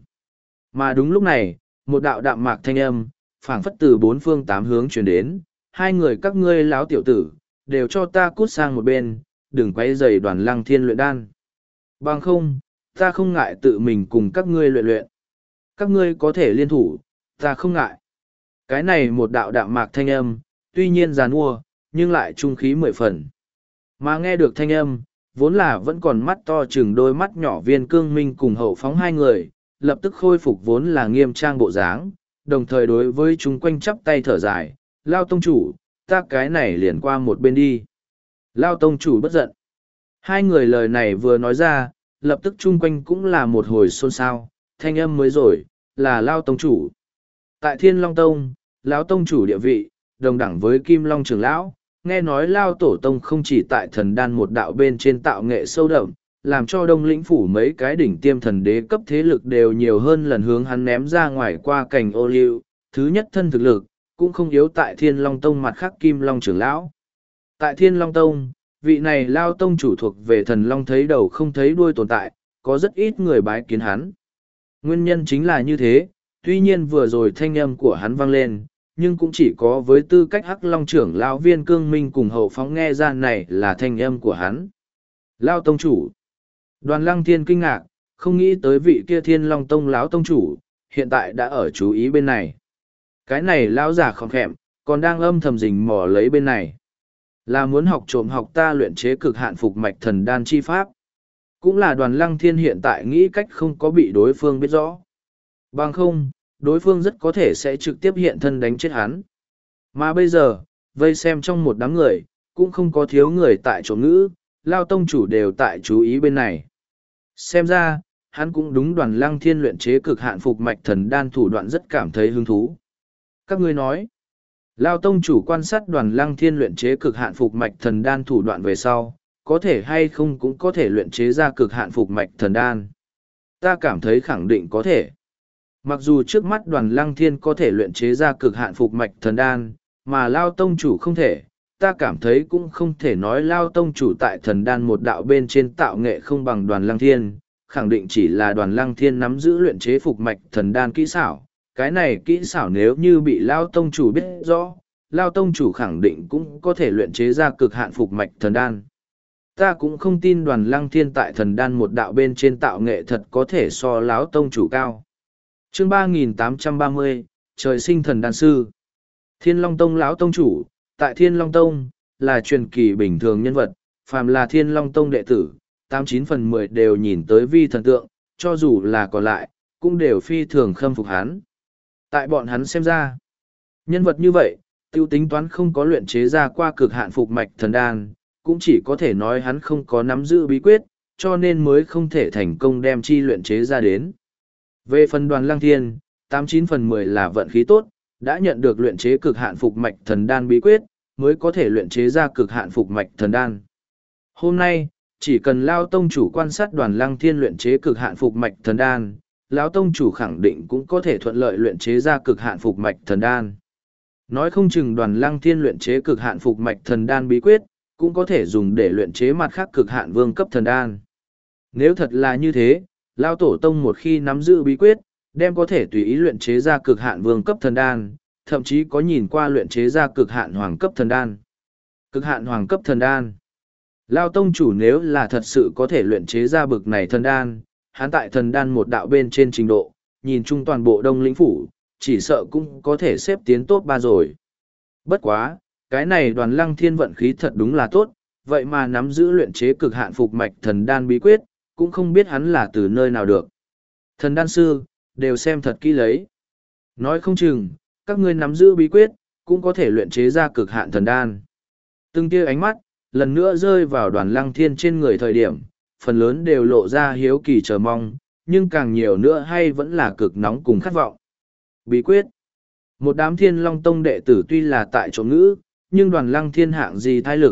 Mà đúng lúc này, một đạo đạm mạc thanh âm, phảng phất từ bốn phương tám hướng truyền đến, hai người các ngươi láo tiểu tử, đều cho ta cút sang một bên, đừng quay dày Đoàn Lăng Thiên luyện đan. Bằng không, ta không ngại tự mình cùng các ngươi luyện luyện. Các ngươi có thể liên thủ, ta không ngại. Cái này một đạo đạm mạc thanh âm, tuy nhiên giàn mua, nhưng lại trung khí mười phần. Mà nghe được thanh âm, vốn là vẫn còn mắt to chừng đôi mắt nhỏ Viên Cương Minh cùng Hậu Phóng hai người, lập tức khôi phục vốn là nghiêm trang bộ dáng, đồng thời đối với chúng quanh chắp tay thở dài, Lao tông chủ, ta cái này liền qua một bên đi. Lao tông chủ bất giận. Hai người lời này vừa nói ra, lập tức chung quanh cũng là một hồi xôn xao, thanh âm mới rồi, là Lao tông chủ. Tại Thiên Long Tông, Lão tông chủ địa vị, đồng đẳng với Kim Long trưởng lão, nghe nói Lao tổ tông không chỉ tại thần đan một đạo bên trên tạo nghệ sâu đậm, làm cho đông lĩnh phủ mấy cái đỉnh tiêm thần đế cấp thế lực đều nhiều hơn lần hướng hắn ném ra ngoài qua cành ô liu. Thứ nhất thân thực lực, cũng không yếu tại Thiên Long Tông mặt khác Kim Long trưởng lão. Tại Thiên Long Tông, vị này Lao tông chủ thuộc về thần Long thấy đầu không thấy đuôi tồn tại, có rất ít người bái kiến hắn. Nguyên nhân chính là như thế, tuy nhiên vừa rồi thanh âm của hắn vang lên, nhưng cũng chỉ có với tư cách Hắc Long trưởng lão Viên Cương Minh cùng Hậu Phóng nghe ra này là thanh âm của hắn. Lao tông chủ. Đoàn Lăng Thiên kinh ngạc, không nghĩ tới vị kia Thiên Long Tông lão tông chủ, hiện tại đã ở chú ý bên này. Cái này lão giả khom khẹm, còn đang âm thầm rình mò lấy bên này. Là muốn học trộm học ta luyện chế cực hạn phục mạch thần đan chi pháp. Cũng là Đoàn Lăng Thiên hiện tại nghĩ cách không có bị đối phương biết rõ. Bằng không, đối phương rất có thể sẽ trực tiếp hiện thân đánh chết hắn. Mà bây giờ, vây xem trong một đám người, cũng không có thiếu người tại chỗ ngữ, Lao tông chủ đều tại chú ý bên này. Xem ra, hắn cũng đúng Đoàn Lăng Thiên luyện chế cực hạn phục mạch thần đan thủ đoạn rất cảm thấy hứng thú. Các ngươi nói, Lao tông chủ quan sát Đoàn Lăng Thiên luyện chế cực hạn phục mạch thần đan thủ đoạn về sau, có thể hay không cũng có thể luyện chế ra cực hạn phục mạch thần đan. Ta cảm thấy khẳng định có thể. Mặc dù trước mắt Đoàn Lăng Thiên có thể luyện chế ra cực hạn phục mạch thần đan, mà Lao tông chủ không thể, ta cảm thấy cũng không thể nói Lao tông chủ tại thần đan một đạo bên trên tạo nghệ không bằng Đoàn Lăng Thiên, khẳng định chỉ là Đoàn Lăng Thiên nắm giữ luyện chế phục mạch thần đan kỹ xảo. Cái này kỹ xảo nếu như bị Lao tông chủ biết rõ, Lao tông chủ khẳng định cũng có thể luyện chế ra cực hạn phục mạch thần đan. Ta cũng không tin Đoàn Lăng Thiên tại thần đan một đạo bên trên tạo nghệ thật có thể so Lão tông chủ cao. Chương ba nghìn tám trăm ba mươi, trời sinh thần đan sư. Thiên Long Tông lão tông chủ, tại Thiên Long Tông, là truyền kỳ bình thường nhân vật, phàm là Thiên Long Tông đệ tử, tám chín phần mười đều nhìn tới vi thần tượng, cho dù là còn lại, cũng đều phi thường khâm phục hắn. Tại bọn hắn xem ra, nhân vật như vậy, tiêu tính toán không có luyện chế ra qua cực hạn phục mạch thần đan, cũng chỉ có thể nói hắn không có nắm giữ bí quyết, cho nên mới không thể thành công đem chi luyện chế ra đến. Về phần Đoàn Lăng Thiên, tám chín phần mười là vận khí tốt, đã nhận được luyện chế cực hạn phục mạch thần đan bí quyết, mới có thể luyện chế ra cực hạn phục mạch thần đan. Hôm nay, chỉ cần Lao tông chủ quan sát Đoàn Lăng Thiên luyện chế cực hạn phục mạch thần đan, lão tông chủ khẳng định cũng có thể thuận lợi luyện chế ra cực hạn phục mạch thần đan. Nói không chừng Đoàn Lăng Thiên luyện chế cực hạn phục mạch thần đan bí quyết, cũng có thể dùng để luyện chế mặt khác cực hạn vương cấp thần đan. Nếu thật là như thế, Lao tổ tông một khi nắm giữ bí quyết, đem có thể tùy ý luyện chế ra cực hạn vương cấp thần đan, thậm chí có nhìn qua luyện chế ra cực hạn hoàng cấp thần đan. Cực hạn hoàng cấp thần đan. Lao tông chủ nếu là thật sự có thể luyện chế ra bực này thần đan, hắn tại thần đan một đạo bên trên trình độ, nhìn chung toàn bộ đông lĩnh phủ, chỉ sợ cũng có thể xếp tiến top ba rồi. Bất quá, cái này Đoàn Lăng Thiên vận khí thật đúng là tốt, vậy mà nắm giữ luyện chế cực hạn phục mạch thần đan bí quyết, cũng không biết hắn là từ nơi nào được. Thần đan sư, đều xem thật kỹ lấy. Nói không chừng, các ngươi nắm giữ bí quyết, cũng có thể luyện chế ra cực hạn thần đan. Từng tia ánh mắt, lần nữa rơi vào Đoàn Lăng Thiên trên người thời điểm, phần lớn đều lộ ra hiếu kỳ chờ mong, nhưng càng nhiều nữa hay vẫn là cực nóng cùng khát vọng. Bí quyết. Một đám Thiên Long Tông đệ tử tuy là tại chỗ ngữ, nhưng Đoàn Lăng Thiên hạng gì thai lực,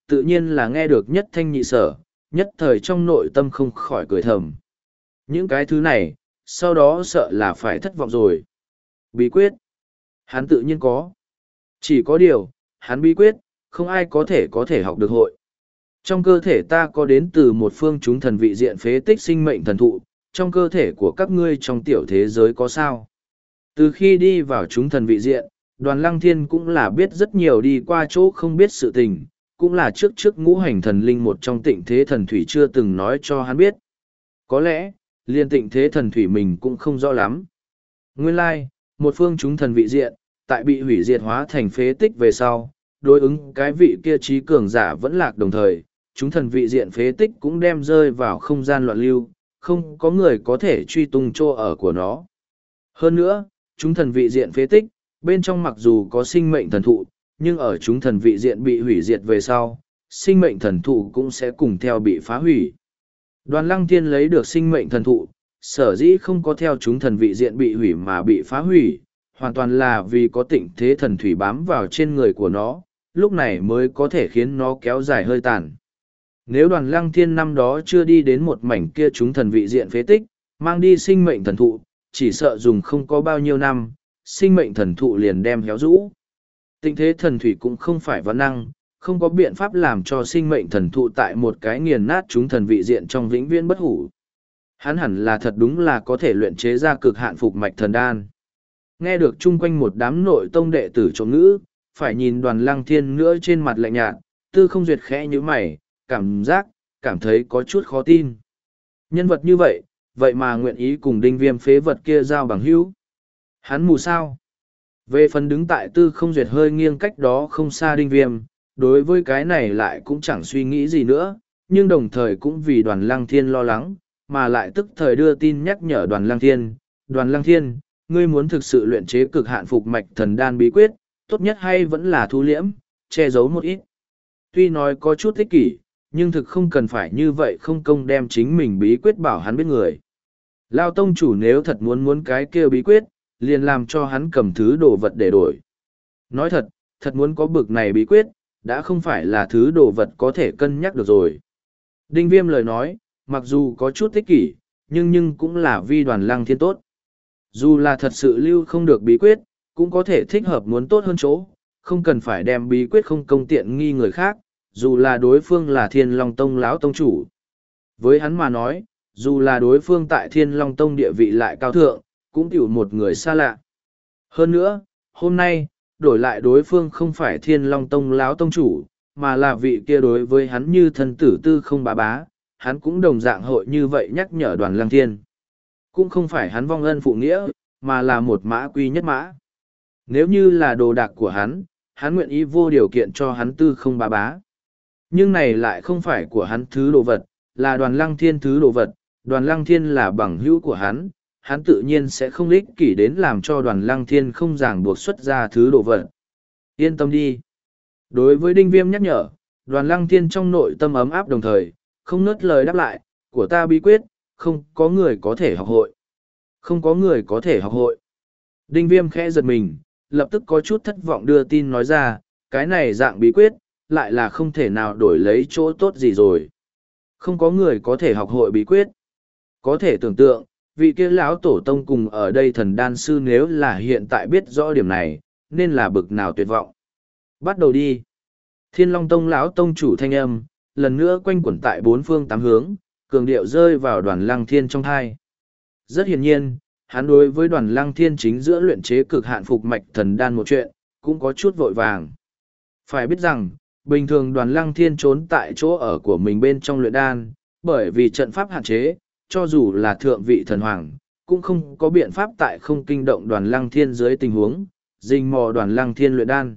tự nhiên là nghe được nhất thanh nhị sở, nhất thời trong nội tâm không khỏi cười thầm. Những cái thứ này, sau đó sợ là phải thất vọng rồi. Bí quyết. Hắn tự nhiên có. Chỉ có điều, hắn bí quyết, không ai có thể có thể học được hội. Trong cơ thể ta có đến từ một phương chúng thần vị diện phế tích sinh mệnh thần thụ, trong cơ thể của các ngươi trong tiểu thế giới có sao. Từ khi đi vào chúng thần vị diện, đoàn lăng thiên cũng là biết rất nhiều đi qua chỗ không biết sự tình, cũng là trước trước ngũ hành thần linh một trong tịnh thế thần thủy chưa từng nói cho hắn biết. Có lẽ, liên tịnh thế thần thủy mình cũng không rõ lắm. Nguyên lai, một phương chúng thần vị diện, tại bị hủy diệt hóa thành phế tích về sau, đối ứng cái vị kia trí cường giả vẫn lạc đồng thời, chúng thần vị diện phế tích cũng đem rơi vào không gian loạn lưu, không có người có thể truy tung chỗ ở của nó. Hơn nữa, chúng thần vị diện phế tích, bên trong mặc dù có sinh mệnh thần thụ, nhưng ở chúng thần vị diện bị hủy diệt về sau, sinh mệnh thần thụ cũng sẽ cùng theo bị phá hủy. Đoàn lăng thiên lấy được sinh mệnh thần thụ, sở dĩ không có theo chúng thần vị diện bị hủy mà bị phá hủy, hoàn toàn là vì có tịnh thế thần thủy bám vào trên người của nó, lúc này mới có thể khiến nó kéo dài hơi tàn. Nếu đoàn lăng thiên năm đó chưa đi đến một mảnh kia chúng thần vị diện phế tích, mang đi sinh mệnh thần thụ, chỉ sợ dùng không có bao nhiêu năm, sinh mệnh thần thụ liền đem héo rũ. Tịnh thế thần thủy cũng không phải văn năng, không có biện pháp làm cho sinh mệnh thần thụ tại một cái nghiền nát chúng thần vị diện trong vĩnh viễn bất hủ. Hắn hẳn là thật đúng là có thể luyện chế ra cực hạn phục mạch thần đan. Nghe được chung quanh một đám nội tông đệ tử trộm ngữ, phải nhìn đoàn lăng thiên nữa trên mặt lạnh nhạt, tư không duyệt khẽ như mày, cảm giác, cảm thấy có chút khó tin. Nhân vật như vậy, vậy mà nguyện ý cùng đinh viêm phế vật kia giao bằng hữu. Hắn mù sao? Về phần đứng tại tư không duyệt hơi nghiêng cách đó không xa đinh viêm, đối với cái này lại cũng chẳng suy nghĩ gì nữa, nhưng đồng thời cũng vì đoàn lăng thiên lo lắng, mà lại tức thời đưa tin nhắc nhở đoàn lăng thiên. Đoàn lăng thiên, ngươi muốn thực sự luyện chế cực hạn phục mạch thần đan bí quyết, tốt nhất hay vẫn là thu liễm, che giấu một ít. Tuy nói có chút ích kỷ, nhưng thực không cần phải như vậy không công đem chính mình bí quyết bảo hắn biết người. Lao tông chủ nếu thật muốn muốn cái kia bí quyết, liền làm cho hắn cầm thứ đồ vật để đổi. Nói thật, thật muốn có bực này bí quyết, đã không phải là thứ đồ vật có thể cân nhắc được rồi. Đinh Viêm lời nói, mặc dù có chút ích kỷ, nhưng nhưng cũng là vi đoàn lăng thiên tốt. Dù là thật sự lưu không được bí quyết, cũng có thể thích hợp muốn tốt hơn chỗ, không cần phải đem bí quyết không công tiện nghi người khác, dù là đối phương là Thiên Long Tông lão tông chủ. Với hắn mà nói, dù là đối phương tại Thiên Long Tông địa vị lại cao thượng, cũng tiểu một người xa lạ. Hơn nữa, hôm nay, đổi lại đối phương không phải Thiên Long Tông lão tông chủ, mà là vị kia đối với hắn như thân tử tư không bá bá, hắn cũng đồng dạng hội như vậy nhắc nhở đoàn lăng thiên. Cũng không phải hắn vong ân phụ nghĩa, mà là một mã quy nhất mã. Nếu như là đồ đạc của hắn, hắn nguyện ý vô điều kiện cho hắn tư không bá bá. Nhưng này lại không phải của hắn thứ đồ vật, là đoàn lăng thiên thứ đồ vật, đoàn lăng thiên là bằng hữu của hắn, hắn tự nhiên sẽ không ích kỷ đến làm cho đoàn lăng thiên không ràng buộc xuất ra thứ đồ vật. Yên tâm đi. Đối với đinh viêm nhắc nhở, đoàn lăng thiên trong nội tâm ấm áp đồng thời, không nớt lời đáp lại, của ta bí quyết, không có người có thể học hội. Không có người có thể học hội. Đinh viêm khẽ giật mình, lập tức có chút thất vọng đưa tin nói ra, cái này dạng bí quyết, lại là không thể nào đổi lấy chỗ tốt gì rồi. Không có người có thể học hội bí quyết. Có thể tưởng tượng, vị kia lão tổ tông cùng ở đây thần đan sư nếu là hiện tại biết rõ điểm này, nên là bực nào tuyệt vọng. Bắt đầu đi. Thiên Long Tông lão tông chủ thanh âm, lần nữa quanh quẩn tại bốn phương tám hướng, cường điệu rơi vào đoàn lăng thiên trong thai. Rất hiển nhiên, hắn đối với đoàn lăng thiên chính giữa luyện chế cực hạn phục mạch thần đan một chuyện, cũng có chút vội vàng. Phải biết rằng, bình thường đoàn lăng thiên trốn tại chỗ ở của mình bên trong luyện đan, bởi vì trận pháp hạn chế, cho dù là thượng vị thần hoàng, cũng không có biện pháp tại không kinh động đoàn lăng thiên dưới tình huống, rình mò đoàn lăng thiên luyện đan.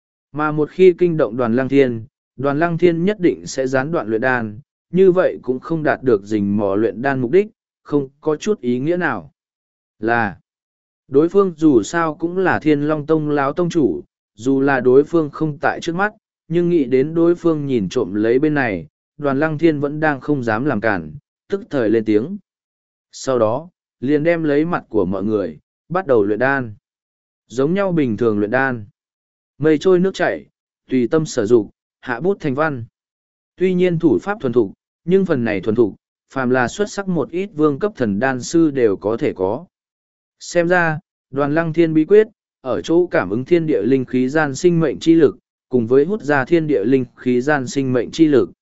Mà một khi kinh động đoàn lăng thiên, đoàn lăng thiên nhất định sẽ gián đoạn luyện đan, như vậy cũng không đạt được rình mò luyện đan mục đích, không có chút ý nghĩa nào. Là, đối phương dù sao cũng là Thiên Long Tông lão tông chủ, dù là đối phương không tại trước mắt, nhưng nghĩ đến đối phương nhìn trộm lấy bên này, đoàn lăng thiên vẫn đang không dám làm cản, tức thời lên tiếng. Sau đó, liền đem lấy mặt của mọi người, bắt đầu luyện đan. Giống nhau bình thường luyện đan. Mây trôi nước chảy, tùy tâm sở dụng, hạ bút thành văn. Tuy nhiên thủ pháp thuần thục, nhưng phần này thuần thục, phàm là xuất sắc một ít vương cấp thần đan sư đều có thể có. Xem ra, đoàn lăng thiên bí quyết, ở chỗ cảm ứng thiên địa linh khí gian sinh mệnh chi lực, cùng với hút ra thiên địa linh khí gian sinh mệnh chi lực.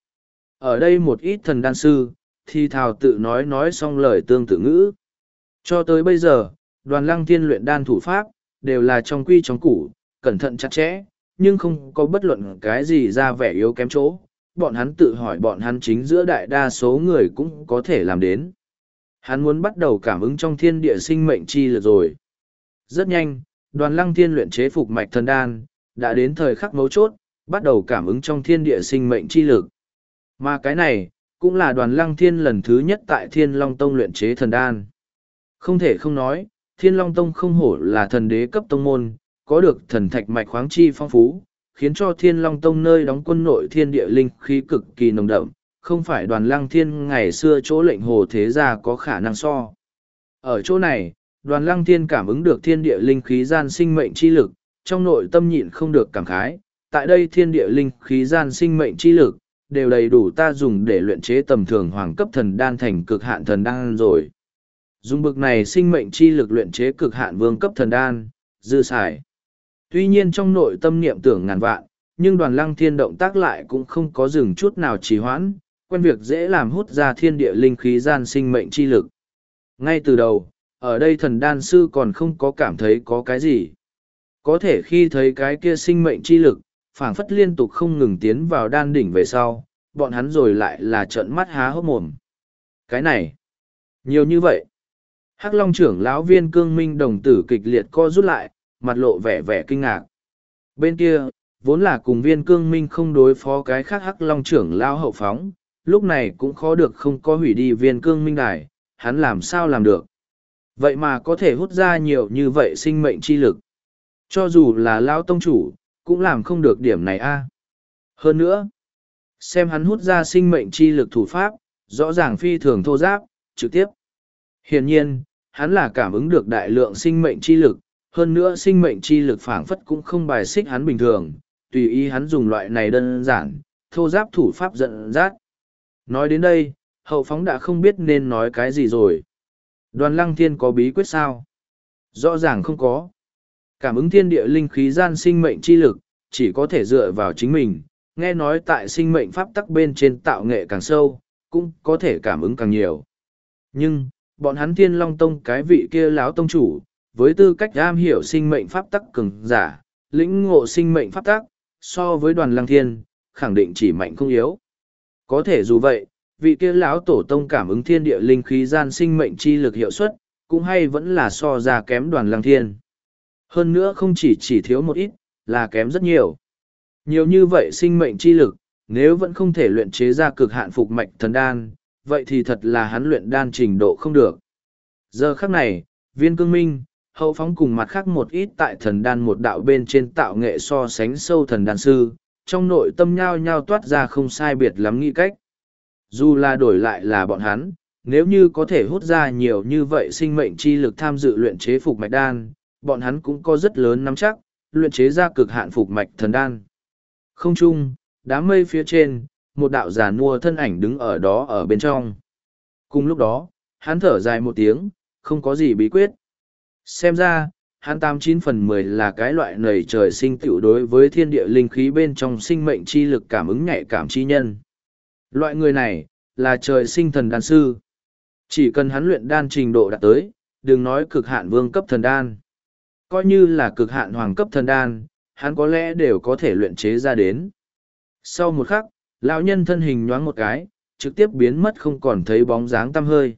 Ở đây một ít thần đan sư, thì thào tự nói nói xong lời tương tự ngữ. Cho tới bây giờ, đoàn lăng thiên luyện đan thủ pháp, đều là trong quy trong củ, cẩn thận chặt chẽ, nhưng không có bất luận cái gì ra vẻ yếu kém chỗ. Bọn hắn tự hỏi bọn hắn chính giữa đại đa số người cũng có thể làm đến. Hắn muốn bắt đầu cảm ứng trong thiên địa sinh mệnh chi lực rồi. Rất nhanh, đoàn lăng thiên luyện chế phục mạch thần đan, đã đến thời khắc mấu chốt, bắt đầu cảm ứng trong thiên địa sinh mệnh chi lực. Mà cái này, cũng là đoàn lăng thiên lần thứ nhất tại Thiên Long Tông luyện chế thần đan. Không thể không nói, Thiên Long Tông không hổ là thần đế cấp tông môn, có được thần thạch mạch khoáng chi phong phú, khiến cho Thiên Long Tông nơi đóng quân nội thiên địa linh khí cực kỳ nồng đậm, không phải đoàn lăng thiên ngày xưa chỗ lệnh hồ thế gia có khả năng so. Ở chỗ này, đoàn lăng thiên cảm ứng được thiên địa linh khí gian sinh mệnh chi lực, trong nội tâm nhịn không được cảm khái, tại đây thiên địa linh khí gian sinh mệnh chi lực, đều đầy đủ ta dùng để luyện chế tầm thường hoàng cấp thần đan thành cực hạn thần đan rồi. Dùng bực này sinh mệnh chi lực luyện chế cực hạn vương cấp thần đan, dư xài. Tuy nhiên trong nội tâm niệm tưởng ngàn vạn, nhưng đoàn lăng thiên động tác lại cũng không có dừng chút nào trì hoãn, quen việc dễ làm hút ra thiên địa linh khí gian sinh mệnh chi lực. Ngay từ đầu, ở đây thần đan sư còn không có cảm thấy có cái gì. Có thể khi thấy cái kia sinh mệnh chi lực, phảng phất liên tục không ngừng tiến vào đan đỉnh về sau, bọn hắn rồi lại là trợn mắt há hốc mồm. Cái này, nhiều như vậy. Hắc Long trưởng lão Viên Cương Minh đồng tử kịch liệt co rút lại, mặt lộ vẻ vẻ kinh ngạc. Bên kia, vốn là cùng Viên Cương Minh không đối phó cái khác Hắc Long trưởng lão hậu phóng, lúc này cũng khó được không có hủy đi Viên Cương Minh đài, hắn làm sao làm được. Vậy mà có thể hút ra nhiều như vậy sinh mệnh chi lực. Cho dù là lão tông chủ, cũng làm không được điểm này a. Hơn nữa, xem hắn hút ra sinh mệnh chi lực thủ pháp, rõ ràng phi thường thô giáp, trực tiếp. Hiển nhiên, hắn là cảm ứng được đại lượng sinh mệnh chi lực, hơn nữa sinh mệnh chi lực phảng phất cũng không bài xích hắn bình thường, tùy ý hắn dùng loại này đơn giản, thô giáp thủ pháp dẫn dắt. Nói đến đây, hậu phóng đã không biết nên nói cái gì rồi. Đoàn lăng thiên có bí quyết sao? Rõ ràng không có. Cảm ứng thiên địa linh khí gian sinh mệnh chi lực, chỉ có thể dựa vào chính mình, nghe nói tại sinh mệnh pháp tắc bên trên tạo nghệ càng sâu, cũng có thể cảm ứng càng nhiều. Nhưng, bọn hắn Thiên Long Tông cái vị kia láo tông chủ, với tư cách am hiểu sinh mệnh pháp tắc cường giả, lĩnh ngộ sinh mệnh pháp tắc, so với đoàn lăng thiên, khẳng định chỉ mạnh không yếu. Có thể dù vậy, vị kia lão tổ tông cảm ứng thiên địa linh khí gian sinh mệnh chi lực hiệu suất, cũng hay vẫn là so ra kém đoàn lăng thiên. Hơn nữa không chỉ chỉ thiếu một ít, là kém rất nhiều. Nhiều như vậy sinh mệnh chi lực, nếu vẫn không thể luyện chế ra cực hạn phục mạch thần đan, vậy thì thật là hắn luyện đan trình độ không được. Giờ khắc này, Viên Cương Minh, hậu phóng cùng mặt khác một ít tại thần đan một đạo bên trên tạo nghệ so sánh sâu thần đan sư, trong nội tâm nhao nhao toát ra không sai biệt lắm nghĩ cách. Dù là đổi lại là bọn hắn, nếu như có thể hút ra nhiều như vậy sinh mệnh chi lực tham dự luyện chế phục mạch đan, bọn hắn cũng có rất lớn nắm chắc, luyện chế ra cực hạn phục mạch thần đan. Không chung, đám mây phía trên, một đạo giả nua thân ảnh đứng ở đó ở bên trong. Cùng lúc đó, hắn thở dài một tiếng, không có gì bí quyết. Xem ra, hắn tám chín phần mười là cái loại nầy trời sinh tiểu đối với thiên địa linh khí bên trong sinh mệnh chi lực cảm ứng nhạy cảm chi nhân. Loại người này, là trời sinh thần đan sư. Chỉ cần hắn luyện đan trình độ đạt tới, đừng nói cực hạn vương cấp thần đan. Coi như là cực hạn hoàng cấp thần đan, hắn có lẽ đều có thể luyện chế ra đến. Sau một khắc, lão nhân thân hình nhoáng một cái, trực tiếp biến mất không còn thấy bóng dáng tăm hơi.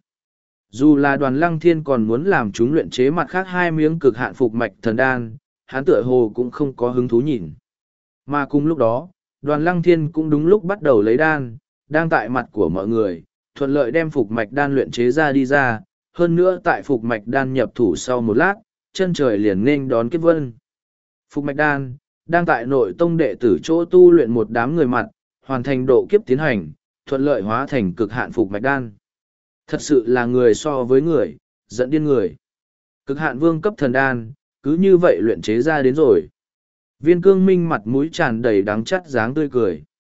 Dù là đoàn lăng thiên còn muốn làm chúng luyện chế mặt khác hai miếng cực hạn phục mạch thần đan, hắn tựa hồ cũng không có hứng thú nhìn. Mà cùng lúc đó, đoàn lăng thiên cũng đúng lúc bắt đầu lấy đan, đang tại mặt của mọi người, thuận lợi đem phục mạch đan luyện chế ra đi ra, hơn nữa tại phục mạch đan nhập thủ sau một lát, chân trời liền nghênh đón kiếp vân. Phục mạch đan, đang tại nội tông đệ tử chỗ tu luyện một đám người mặt, hoàn thành độ kiếp tiến hành, thuận lợi hóa thành cực hạn phục mạch đan. Thật sự là người so với người, giận điên người. Cực hạn vương cấp thần đan, cứ như vậy luyện chế ra đến rồi. Viên Cương Minh mặt mũi tràn đầy đắng chắt dáng tươi cười.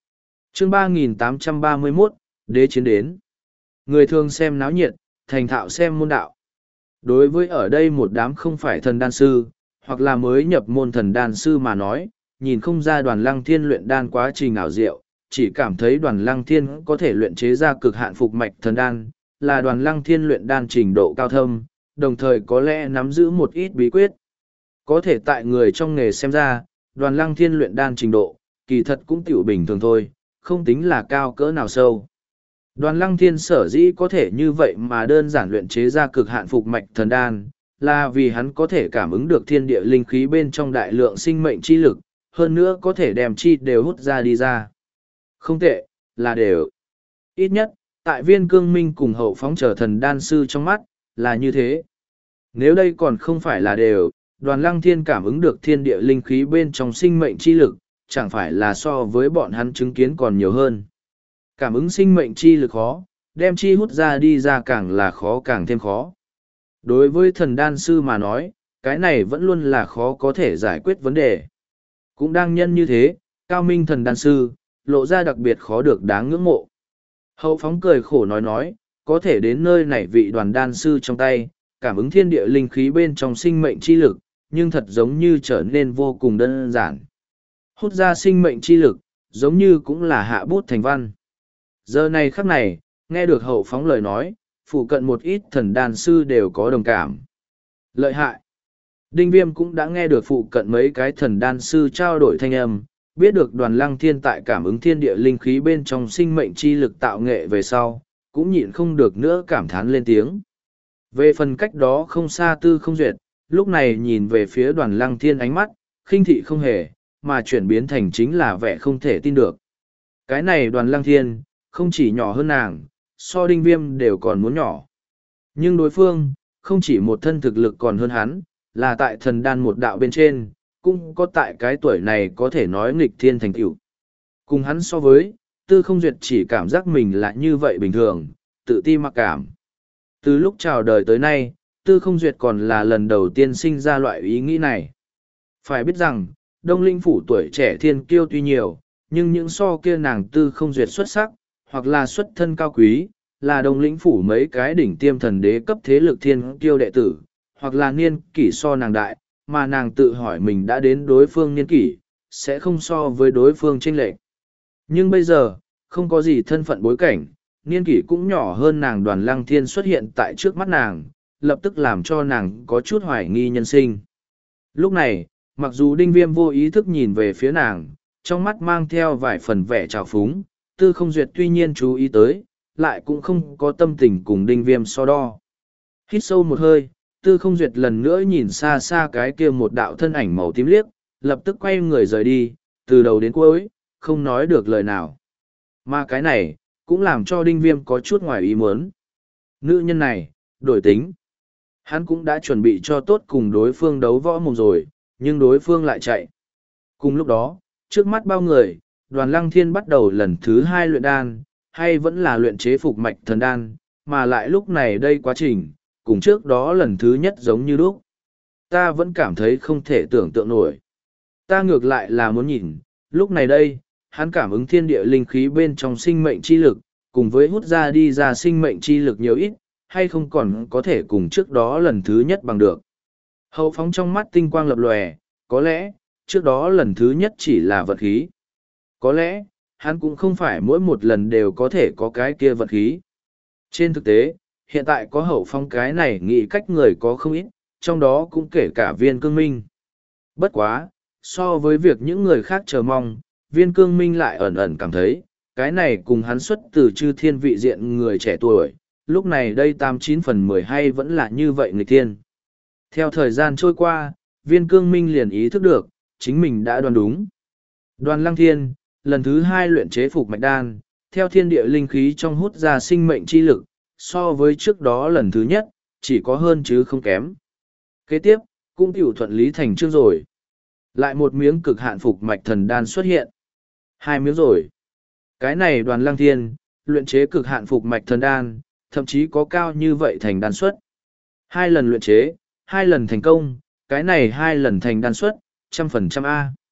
Chương ba nghìn tám trăm ba mươi mốt, Đế chiến đến. Người thường xem náo nhiệt, thành thạo xem môn đạo. Đối với ở đây một đám không phải thần đan sư, hoặc là mới nhập môn thần đan sư mà nói, nhìn không ra đoàn lăng thiên luyện đan quá trình ảo diệu, chỉ cảm thấy đoàn lăng thiên có thể luyện chế ra cực hạn phục mạch thần đan, là đoàn lăng thiên luyện đan trình độ cao thâm, đồng thời có lẽ nắm giữ một ít bí quyết. Có thể tại người trong nghề xem ra, đoàn lăng thiên luyện đan trình độ, kỳ thật cũng tiểu bình thường thôi, không tính là cao cỡ nào sâu. Đoàn lăng thiên sở dĩ có thể như vậy mà đơn giản luyện chế ra cực hạn phục mạch thần đan, là vì hắn có thể cảm ứng được thiên địa linh khí bên trong đại lượng sinh mệnh chi lực, hơn nữa có thể đem chi đều hút ra đi ra. Không tệ, là đều. Ít nhất, tại viên cương minh cùng hậu phóng trở thần đan sư trong mắt, là như thế. Nếu đây còn không phải là đều, đoàn lăng thiên cảm ứng được thiên địa linh khí bên trong sinh mệnh chi lực, chẳng phải là so với bọn hắn chứng kiến còn nhiều hơn. Cảm ứng sinh mệnh chi lực khó, đem chi hút ra đi ra càng là khó càng thêm khó. Đối với thần đan sư mà nói, cái này vẫn luôn là khó có thể giải quyết vấn đề. Cũng đang nhân như thế, cao minh thần đan sư, lộ ra đặc biệt khó được đáng ngưỡng mộ. Hậu phóng cười khổ nói nói, có thể đến nơi này vị đoàn đan sư trong tay, cảm ứng thiên địa linh khí bên trong sinh mệnh chi lực, nhưng thật giống như trở nên vô cùng đơn giản. Hút ra sinh mệnh chi lực, giống như cũng là hạ bút thành văn. Giờ này khắc này, nghe được hậu phóng lời nói, phụ cận một ít thần đan sư đều có đồng cảm. Lợi hại. Đinh Viêm cũng đã nghe được phụ cận mấy cái thần đan sư trao đổi thanh âm, biết được đoàn lăng thiên tại cảm ứng thiên địa linh khí bên trong sinh mệnh chi lực tạo nghệ về sau, cũng nhịn không được nữa cảm thán lên tiếng. Về phần cách đó không xa Tư Không Duyệt, lúc này nhìn về phía đoàn lăng thiên ánh mắt, khinh thị không hề, mà chuyển biến thành chính là vẻ không thể tin được. Cái này đoàn lăng thiên, không chỉ nhỏ hơn nàng, so Đinh Viêm đều còn muốn nhỏ. Nhưng đối phương, không chỉ một thân thực lực còn hơn hắn, là tại thần đan một đạo bên trên, cũng có tại cái tuổi này có thể nói nghịch thiên thành tựu. Cùng hắn so với, Tư Không Duyệt chỉ cảm giác mình là như vậy bình thường, tự ti mặc cảm. Từ lúc chào đời tới nay, Tư Không Duyệt còn là lần đầu tiên sinh ra loại ý nghĩ này. Phải biết rằng, Đông Linh Phủ tuổi trẻ thiên kiêu tuy nhiều, nhưng những so kia nàng Tư Không Duyệt xuất sắc, hoặc là xuất thân cao quý, là Đông Lĩnh Phủ mấy cái đỉnh tiêm thần đế cấp thế lực thiên kiêu đệ tử, hoặc là niên kỷ so nàng đại, mà nàng tự hỏi mình đã đến đối phương niên kỷ, sẽ không so với đối phương chênh lệch. Nhưng bây giờ, không có gì thân phận bối cảnh, niên kỷ cũng nhỏ hơn nàng đoàn lăng thiên xuất hiện tại trước mắt nàng, lập tức làm cho nàng có chút hoài nghi nhân sinh. Lúc này, mặc dù Đinh Viêm vô ý thức nhìn về phía nàng, trong mắt mang theo vài phần vẻ trào phúng, Tư Không Duyệt tuy nhiên chú ý tới, lại cũng không có tâm tình cùng Đinh Viêm so đo. Hít sâu một hơi, Tư Không Duyệt lần nữa nhìn xa xa cái kia một đạo thân ảnh màu tím liếc, lập tức quay người rời đi, từ đầu đến cuối, không nói được lời nào. Mà cái này, cũng làm cho Đinh Viêm có chút ngoài ý muốn. Nữ nhân này, đổi tính. Hắn cũng đã chuẩn bị cho tốt cùng đối phương đấu võ mồm rồi, nhưng đối phương lại chạy. Cùng lúc đó, trước mắt bao người, đoàn lăng thiên bắt đầu lần thứ hai luyện đan, hay vẫn là luyện chế phục mạch thần đan, mà lại lúc này đây quá trình, cùng trước đó lần thứ nhất giống như lúc. Ta vẫn cảm thấy không thể tưởng tượng nổi. Ta ngược lại là muốn nhìn, lúc này đây, hắn cảm ứng thiên địa linh khí bên trong sinh mệnh chi lực, cùng với hút ra đi ra sinh mệnh chi lực nhiều ít, hay không còn có thể cùng trước đó lần thứ nhất bằng được. Hậu phóng trong mắt tinh quang lập lòe, có lẽ, trước đó lần thứ nhất chỉ là vật khí. Có lẽ, hắn cũng không phải mỗi một lần đều có thể có cái kia vật khí. Trên thực tế, hiện tại có hậu phong cái này nghĩ cách người có không ít, trong đó cũng kể cả viên cương minh. Bất quá, so với việc những người khác chờ mong, viên cương minh lại ẩn ẩn cảm thấy, cái này cùng hắn xuất từ chư thiên vị diện người trẻ tuổi, lúc này đây tám chín phần mười hay vẫn là như vậy người thiên. Theo thời gian trôi qua, viên cương minh liền ý thức được, chính mình đã đoán đúng. Đoàn lăng thiên, lần thứ hai luyện chế phục mạch đan, theo thiên địa linh khí trong hút ra sinh mệnh chi lực, so với trước đó lần thứ nhất, chỉ có hơn chứ không kém. Kế tiếp, cũng tiểu thuận lý thành chương rồi. Lại một miếng cực hạn phục mạch thần đan xuất hiện. Hai miếng rồi. Cái này đoàn lăng thiên, luyện chế cực hạn phục mạch thần đan, thậm chí có cao như vậy thành đan suất. Hai lần luyện chế, hai lần thành công, cái này hai lần thành đan suất, trăm phần trăm A.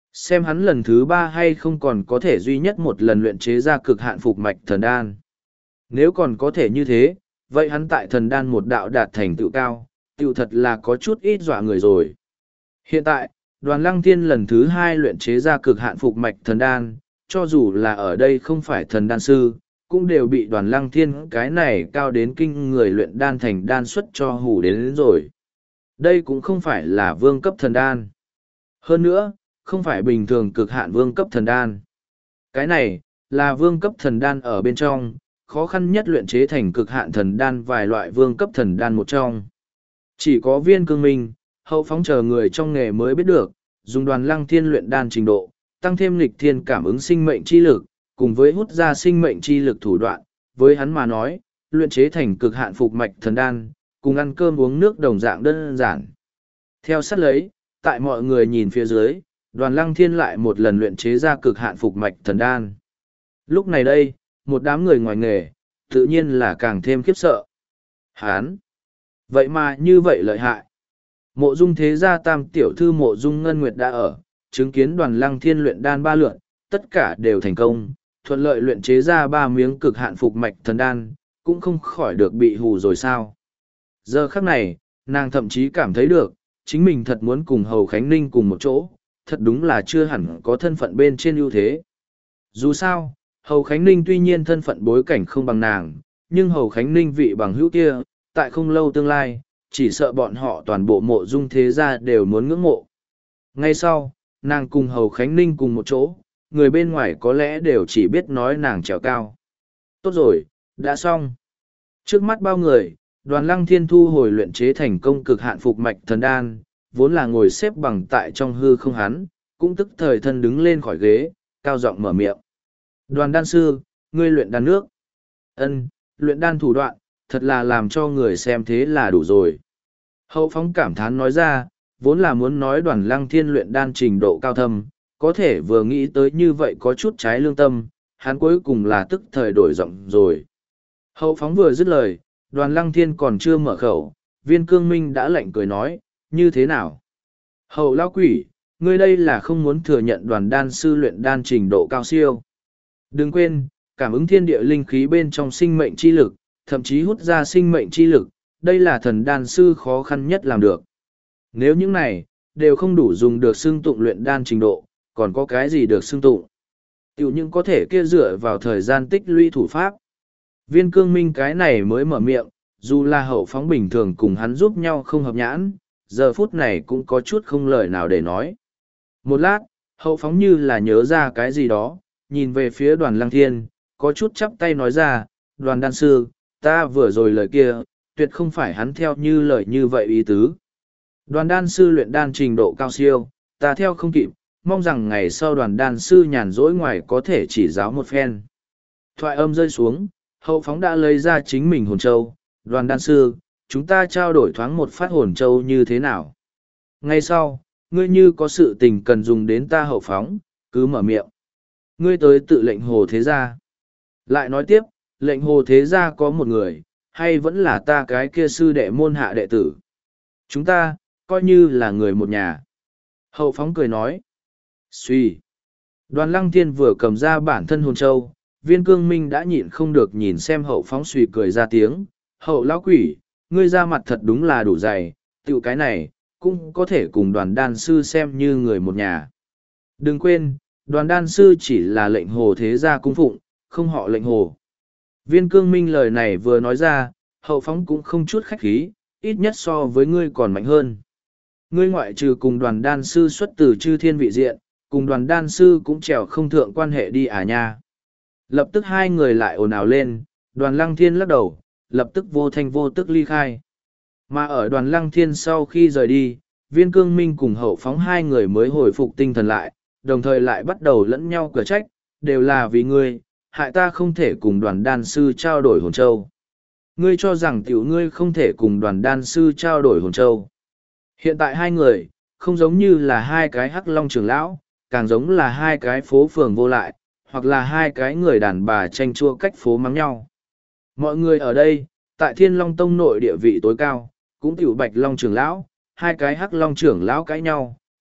Xem hắn lần thứ ba hay không còn có thể duy nhất một lần luyện chế ra cực hạn phục mạch thần đan. Nếu còn có thể như thế, vậy hắn tại thần đan một đạo đạt thành tựu cao, tựu thật là có chút ít dọa người rồi. Hiện tại, Đoàn Lăng Thiên lần thứ hai luyện chế ra cực hạn phục mạch thần đan, cho dù là ở đây không phải thần đan sư, cũng đều bị Đoàn Lăng Thiên cái này cao đến kinh người luyện đan thành đan xuất cho hủ đến, đến rồi. Đây cũng không phải là vương cấp thần đan. Hơn nữa, không phải bình thường cực hạn vương cấp thần đan. Cái này, là vương cấp thần đan ở bên trong, khó khăn nhất luyện chế thành cực hạn thần đan vài loại vương cấp thần đan một trong. Chỉ có Viên Cương Minh, Hậu Phóng chờ người trong nghề mới biết được, dùng Đoàn Lăng Thiên luyện đan trình độ, tăng thêm nghịch thiên cảm ứng sinh mệnh chi lực, cùng với hút ra sinh mệnh chi lực thủ đoạn, với hắn mà nói, luyện chế thành cực hạn phục mạch thần đan, cùng ăn cơm uống nước đồng dạng đơn giản. Theo sát lấy, tại mọi người nhìn phía dưới, Đoàn Lăng Thiên lại một lần luyện chế ra cực hạn phục mạch thần đan. Lúc này đây, một đám người ngoài nghề, tự nhiên là càng thêm khiếp sợ. Hán! Vậy mà như vậy lợi hại. Mộ Dung thế gia tam tiểu thư Mộ Dung Ngân Nguyệt đã ở, chứng kiến Đoàn Lăng Thiên luyện đan ba lượt, tất cả đều thành công, thuận lợi luyện chế ra ba miếng cực hạn phục mạch thần đan, cũng không khỏi được bị hù rồi sao. Giờ khắc này, nàng thậm chí cảm thấy được, chính mình thật muốn cùng Hầu Khánh Ninh cùng một chỗ, thật đúng là chưa hẳn có thân phận bên trên ưu thế. Dù sao, Hầu Khánh Ninh tuy nhiên thân phận bối cảnh không bằng nàng, nhưng Hầu Khánh Ninh vị bằng hữu kia, tại không lâu tương lai, chỉ sợ bọn họ toàn bộ Mộ Dung thế gia đều muốn ngưỡng mộ. Ngay sau, nàng cùng Hầu Khánh Ninh cùng một chỗ, người bên ngoài có lẽ đều chỉ biết nói nàng trèo cao. Tốt rồi, đã xong. Trước mắt bao người, Đoàn Lăng Thiên thu hồi luyện chế thành công cực hạn phục mạch thần đan, vốn là ngồi xếp bằng tại trong hư không hắn, cũng tức thời thân đứng lên khỏi ghế, cao giọng mở miệng. Đoàn đan sư, ngươi luyện đan nước. Ân, luyện đan thủ đoạn, thật là làm cho người xem thế là đủ rồi. Hậu Phóng cảm thán nói ra, vốn là muốn nói Đoàn Lăng Thiên luyện đan trình độ cao thâm, có thể vừa nghĩ tới như vậy có chút trái lương tâm, hắn cuối cùng là tức thời đổi giọng rồi. Hậu Phóng vừa dứt lời, Đoàn Lăng Thiên còn chưa mở khẩu, Viên Cương Minh đã lạnh cười nói, như thế nào? Hậu lão quỷ, ngươi đây là không muốn thừa nhận Đoàn đan sư luyện đan trình độ cao siêu. Đừng quên, cảm ứng thiên địa linh khí bên trong sinh mệnh chi lực, thậm chí hút ra sinh mệnh chi lực, đây là thần đan sư khó khăn nhất làm được. Nếu những này, đều không đủ dùng được xưng tụng luyện đan trình độ, còn có cái gì được xưng tụng? Tiểu những có thể kia dựa vào thời gian tích lũy thủ pháp. Viên Cương Minh cái này mới mở miệng, dù là Hậu Phóng bình thường cùng hắn giúp nhau không hợp nhãn, giờ phút này cũng có chút không lời nào để nói. Một lát, Hậu Phóng như là nhớ ra cái gì đó, nhìn về phía Đoàn Lăng Thiên, có chút chắp tay nói ra, Đoàn đan sư, ta vừa rồi lời kia, tuyệt không phải hắn theo như lời như vậy ý tứ. Đoàn đan sư luyện đan trình độ cao siêu, ta theo không kịp, mong rằng ngày sau đoàn đan sư nhàn rỗi ngoài có thể chỉ giáo một phen. Thoại âm rơi xuống, Hậu Phóng đã lấy ra chính mình hồn châu, Đoàn đan sư, chúng ta trao đổi thoáng một phát hồn châu như thế nào. Ngay sau, ngươi như có sự tình cần dùng đến ta Hậu Phóng, cứ mở miệng. Ngươi tới tự lệnh hồ thế gia. Lại nói tiếp, lệnh hồ thế gia có một người, hay vẫn là ta cái kia sư đệ môn hạ đệ tử. Chúng ta, coi như là người một nhà. Hậu Phóng cười nói. Suy. Đoàn Lăng Thiên vừa cầm ra bản thân hồn châu, Viên Cương Minh đã nhịn không được nhìn xem Hậu Phóng suy cười ra tiếng. Hậu lão quỷ, ngươi ra mặt thật đúng là đủ dày, tiểu cái này, cũng có thể cùng đoàn đan sư xem như người một nhà. Đừng quên, đoàn đan sư chỉ là lệnh hồ thế gia cung phụng, không họ lệnh hồ. Viên Cương Minh lời này vừa nói ra, Hậu Phóng cũng không chút khách khí, ít nhất so với ngươi còn mạnh hơn. Ngươi ngoại trừ cùng đoàn đan sư xuất từ chư thiên vị diện, cùng đoàn đan sư cũng trèo không thượng quan hệ đi à nha. Lập tức hai người lại ồn ào lên, Đoàn Lăng Thiên lắc đầu, lập tức vô thanh vô tức ly khai. Mà ở Đoàn Lăng Thiên sau khi rời đi, Viên Cương Minh cùng Hậu Phóng hai người mới hồi phục tinh thần lại, đồng thời lại bắt đầu lẫn nhau cửa trách, đều là vì ngươi, hại ta không thể cùng đoàn đan sư trao đổi hồn châu. Ngươi cho rằng tiểu ngươi không thể cùng đoàn đan sư trao đổi hồn châu. Hiện tại hai người, không giống như là hai cái hắc long trưởng lão, càng giống là hai cái phố phường vô lại, hoặc là hai cái người đàn bà tranh chua cách phố mắng nhau. Mọi người ở đây, tại Thiên Long Tông nội địa vị tối cao, cũng tiểu Bạch Long trưởng lão, hai cái hắc long trưởng lão cãi nhau,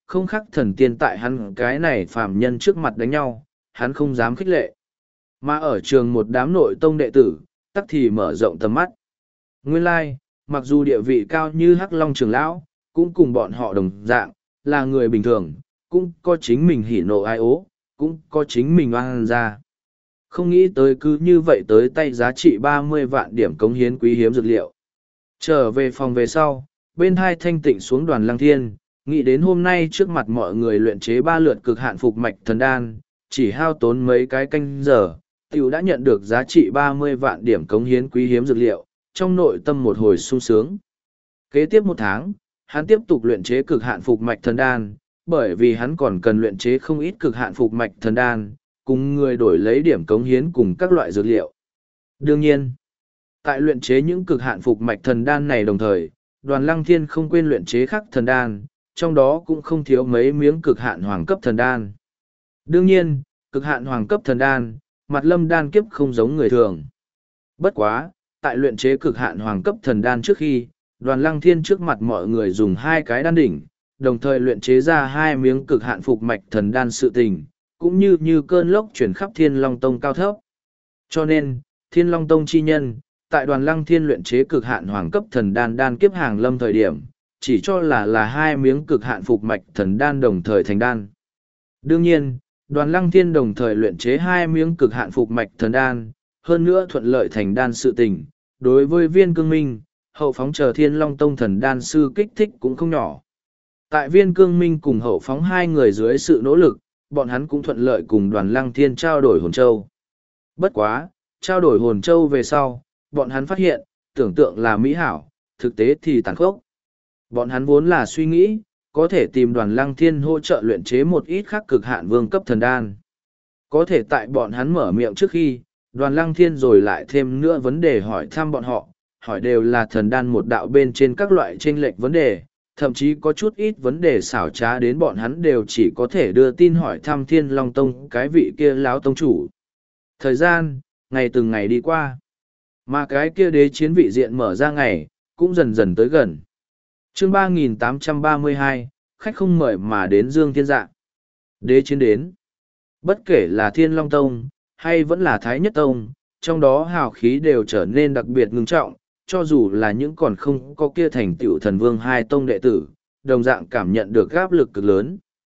không khác thần tiên tại hắn cái này phàm nhân trước mặt đánh nhau, hắn không dám khích lệ. Mà ở trường một đám nội tông đệ tử, tắc thì mở rộng tầm mắt. Nguyên lai, mặc dù địa vị cao như Hắc Long trưởng lão, cũng cùng bọn họ đồng dạng, là người bình thường, cũng có chính mình hỉ nộ ai ố, cũng có chính mình oan ra. Không nghĩ tới cứ như vậy tới tay giá trị ba mươi vạn điểm cống hiến quý hiếm dược liệu. Trở về phòng về sau, bên hai thanh tịnh xuống Đoàn Lăng Thiên, nghĩ đến hôm nay trước mặt mọi người luyện chế ba lượt cực hạn phục mạch thần đan, chỉ hao tốn mấy cái canh giờ, tiểu đã nhận được giá trị ba mươi vạn điểm cống hiến quý hiếm dược liệu, trong nội tâm một hồi sung sướng. Kế tiếp một tháng, hắn tiếp tục luyện chế cực hạn phục mạch thần đan, bởi vì hắn còn cần luyện chế không ít cực hạn phục mạch thần đan, cùng người đổi lấy điểm cống hiến cùng các loại dược liệu. Đương nhiên, tại luyện chế những cực hạn phục mạch thần đan này đồng thời, Đoàn Lăng Thiên không quên luyện chế khắc thần đan, trong đó cũng không thiếu mấy miếng cực hạn hoàng cấp thần đan. Đương nhiên, cực hạn hoàng cấp thần đan, mặt lâm đan kiếp không giống người thường. Bất quá, tại luyện chế cực hạn hoàng cấp thần đan trước khi, Đoàn Lăng Thiên trước mặt mọi người dùng hai cái đan đỉnh, đồng thời luyện chế ra hai miếng cực hạn phục mạch thần đan sự tình, cũng như như cơn lốc chuyển khắp Thiên Long Tông cao thấp. Cho nên, Thiên Long Tông chi nhân, tại Đoàn Lăng Thiên luyện chế cực hạn hoàng cấp thần đan đan kiếp hàng lâm thời điểm, chỉ cho là là hai miếng cực hạn phục mạch thần đan đồng thời thành đan. Đương nhiên, Đoàn Lăng Thiên đồng thời luyện chế hai miếng cực hạn phục mạch thần đan, hơn nữa thuận lợi thành đan sự tình, đối với Viên Cương Minh, hậu phóng chờ Thiên Long Tông thần đan sư kích thích cũng không nhỏ. Tại Viên Cương Minh cùng hậu phóng hai người dưới sự nỗ lực, bọn hắn cũng thuận lợi cùng Đoàn Lăng Thiên trao đổi hồn châu. Bất quá, trao đổi hồn châu về sau, bọn hắn phát hiện, tưởng tượng là mỹ hảo, thực tế thì tàn khốc. Bọn hắn vốn là suy nghĩ, có thể tìm Đoàn Lăng Thiên hỗ trợ luyện chế một ít khắc cực hạn vương cấp thần đan. Có thể tại bọn hắn mở miệng trước khi, Đoàn Lăng Thiên rồi lại thêm nữa vấn đề hỏi thăm bọn họ, hỏi đều là thần đan một đạo bên trên các loại chênh lệch vấn đề, thậm chí có chút ít vấn đề xảo trá đến bọn hắn đều chỉ có thể đưa tin hỏi thăm Thiên Long Tông cái vị kia láo tông chủ. Thời gian, ngày từng ngày đi qua, mà cái kia đế chiến vị diện mở ra ngày, cũng dần dần tới gần. Chương ba nghìn tám trăm ba mươi hai, khách không mời mà đến Dương Thiên Dạ. Đế chiến đến. Bất kể là Thiên Long Tông, hay vẫn là Thái Nhất Tông, trong đó hào khí đều trở nên đặc biệt ngưng trọng, cho dù là những còn không có kia thành tựu thần vương hai tông đệ tử, đồng dạng cảm nhận được áp lực cực lớn.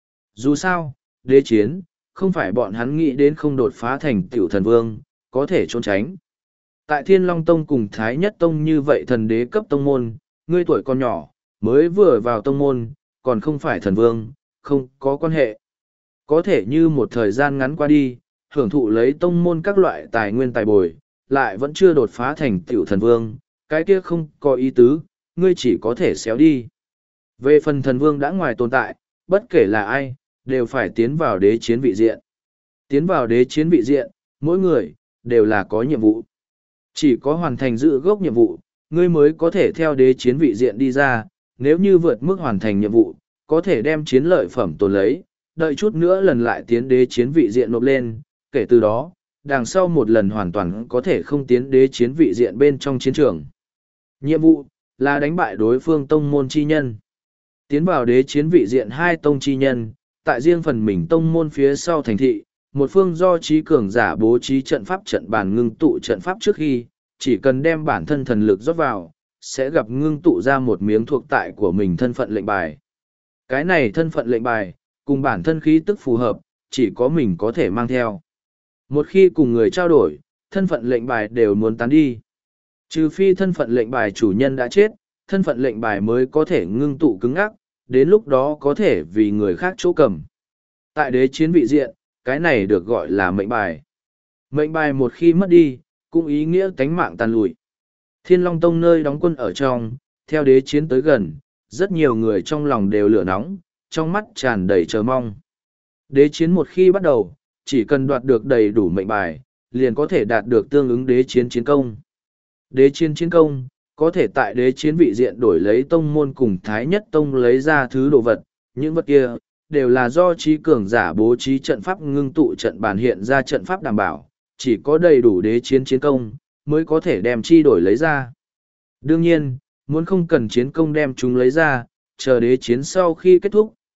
Dù sao, đế chiến, không phải bọn hắn nghĩ đến không đột phá thành tựu thần vương, có thể trốn tránh. Tại Thiên Long Tông cùng Thái Nhất Tông như vậy thần đế cấp tông môn, ngươi tuổi còn nhỏ, mới vừa vào tông môn, còn không phải thần vương, không có quan hệ. Có thể như một thời gian ngắn qua đi, hưởng thụ lấy tông môn các loại tài nguyên tài bồi, lại vẫn chưa đột phá thành tiểu thần vương, cái kia không có ý tứ, ngươi chỉ có thể xéo đi. Về phần thần vương đã ngoài tồn tại, bất kể là ai, đều phải tiến vào đế chiến vị diện. Tiến vào đế chiến vị diện, mỗi người, đều là có nhiệm vụ. Chỉ có hoàn thành giữ gốc nhiệm vụ, ngươi mới có thể theo đế chiến vị diện đi ra, nếu như vượt mức hoàn thành nhiệm vụ, có thể đem chiến lợi phẩm tồn lấy, đợi chút nữa lần lại tiến đế chiến vị diện nộp lên, kể từ đó, đằng sau một lần hoàn toàn có thể không tiến đế chiến vị diện bên trong chiến trường. Nhiệm vụ là đánh bại đối phương tông môn chi nhân. Tiến vào đế chiến vị diện hai tông chi nhân, tại riêng phần mình tông môn phía sau thành thị, một phương do trí cường giả bố trí trận pháp trận bàn ngưng tụ trận pháp trước khi, chỉ cần đem bản thân thần lực rót vào, sẽ gặp ngưng tụ ra một miếng thuộc tại của mình thân phận lệnh bài. Cái này thân phận lệnh bài, cùng bản thân khí tức phù hợp, chỉ có mình có thể mang theo. Một khi cùng người trao đổi, thân phận lệnh bài đều muốn tán đi. Trừ phi thân phận lệnh bài chủ nhân đã chết, thân phận lệnh bài mới có thể ngưng tụ cứng ắc, đến lúc đó có thể vì người khác chỗ cầm. Tại đế chiến vị diện, cái này được gọi là mệnh bài. Mệnh bài một khi mất đi, cũng ý nghĩa tánh mạng tàn lụi. Thiên Long Tông nơi đóng quân ở trong, theo đế chiến tới gần, rất nhiều người trong lòng đều lửa nóng, trong mắt tràn đầy chờ mong. Đế chiến một khi bắt đầu, chỉ cần đoạt được đầy đủ mệnh bài, liền có thể đạt được tương ứng đế chiến chiến công. Đế chiến chiến công, có thể tại đế chiến vị diện đổi lấy tông môn cùng Thái Nhất Tông lấy ra thứ đồ vật, những vật kia, đều là do trí cường giả bố trí trận pháp ngưng tụ trận bàn hiện ra trận pháp đảm bảo, chỉ có đầy đủ đế chiến chiến công, mới có thể đem chi đổi lấy ra. Đương nhiên, muốn không cần chiến công đem chúng lấy ra, chờ đế chiến sau khi kết thúc,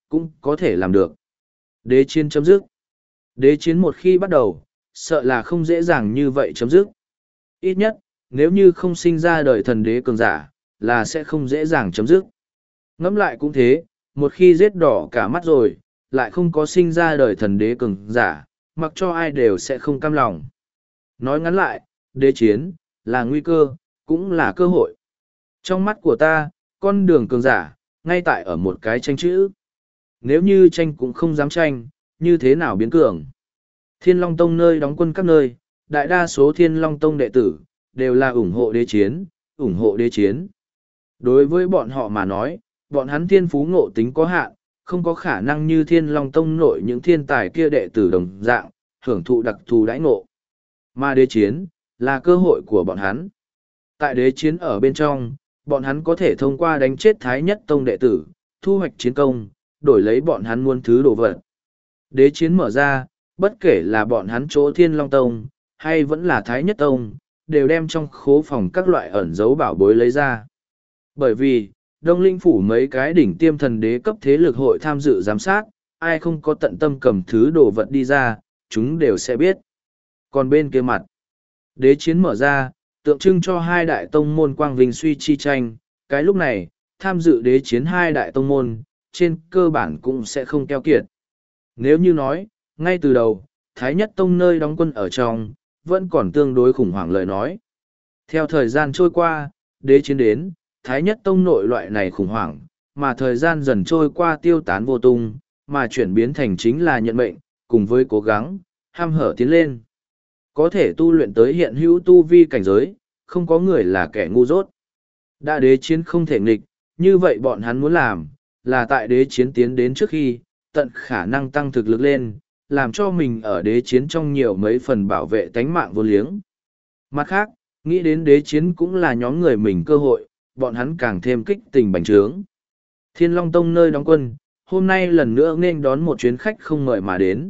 cũng có thể làm được. Đế chiến chấm dứt. Đế chiến một khi bắt đầu, sợ là không dễ dàng như vậy chấm dứt. Ít nhất, nếu như không sinh ra đời thần đế cường giả, là sẽ không dễ dàng chấm dứt. Ngẫm lại cũng thế, một khi giết đỏ cả mắt rồi, lại không có sinh ra đời thần đế cường giả, mặc cho ai đều sẽ không cam lòng. Nói ngắn lại, đế chiến, là nguy cơ, cũng là cơ hội. Trong mắt của ta, con đường cường giả, ngay tại ở một cái tranh chữ. Nếu như tranh cũng không dám tranh, như thế nào biến cường? Thiên Long Tông nơi đóng quân các nơi, đại đa số Thiên Long Tông đệ tử, đều là ủng hộ đế chiến, ủng hộ đế chiến. Đối với bọn họ mà nói, bọn hắn thiên phú ngộ tính có hạn, không có khả năng như Thiên Long Tông nội những thiên tài kia đệ tử đồng dạng, hưởng thụ đặc thù đãi ngộ. Mà đế chiến, là cơ hội của bọn hắn. Tại đế chiến ở bên trong, bọn hắn có thể thông qua đánh chết Thái Nhất Tông đệ tử, thu hoạch chiến công, đổi lấy bọn hắn muôn thứ đồ vật. Đế chiến mở ra, bất kể là bọn hắn chỗ Thiên Long Tông, hay vẫn là Thái Nhất Tông, đều đem trong khố phòng các loại ẩn dấu bảo bối lấy ra. Bởi vì, Đông Linh Phủ mấy cái đỉnh tiêm thần đế cấp thế lực hội tham dự giám sát, ai không có tận tâm cầm thứ đồ vật đi ra, chúng đều sẽ biết. Còn bên kia mặt, đế chiến mở ra, tượng trưng cho hai đại tông môn quang vinh suy chi tranh, cái lúc này, tham dự đế chiến hai đại tông môn, trên cơ bản cũng sẽ không keo kiệt. Nếu như nói, ngay từ đầu, Thái Nhất Tông nơi đóng quân ở trong, vẫn còn tương đối khủng hoảng lời nói. Theo thời gian trôi qua, đế chiến đến, Thái Nhất Tông nội loại này khủng hoảng, mà thời gian dần trôi qua tiêu tán vô tung, mà chuyển biến thành chính là nhận mệnh, cùng với cố gắng, ham hở tiến lên. Có thể tu luyện tới hiện hữu tu vi cảnh giới, không có người là kẻ ngu dốt. Đã đế chiến không thể nghịch, như vậy bọn hắn muốn làm, là tại đế chiến tiến đến trước khi, tận khả năng tăng thực lực lên, làm cho mình ở đế chiến trong nhiều mấy phần bảo vệ tánh mạng vô liếng. Mặt khác, nghĩ đến đế chiến cũng là nhóm người mình cơ hội, bọn hắn càng thêm kích tình bành trướng. Thiên Long Tông nơi đóng quân, hôm nay lần nữa nên đón một chuyến khách không mời mà đến.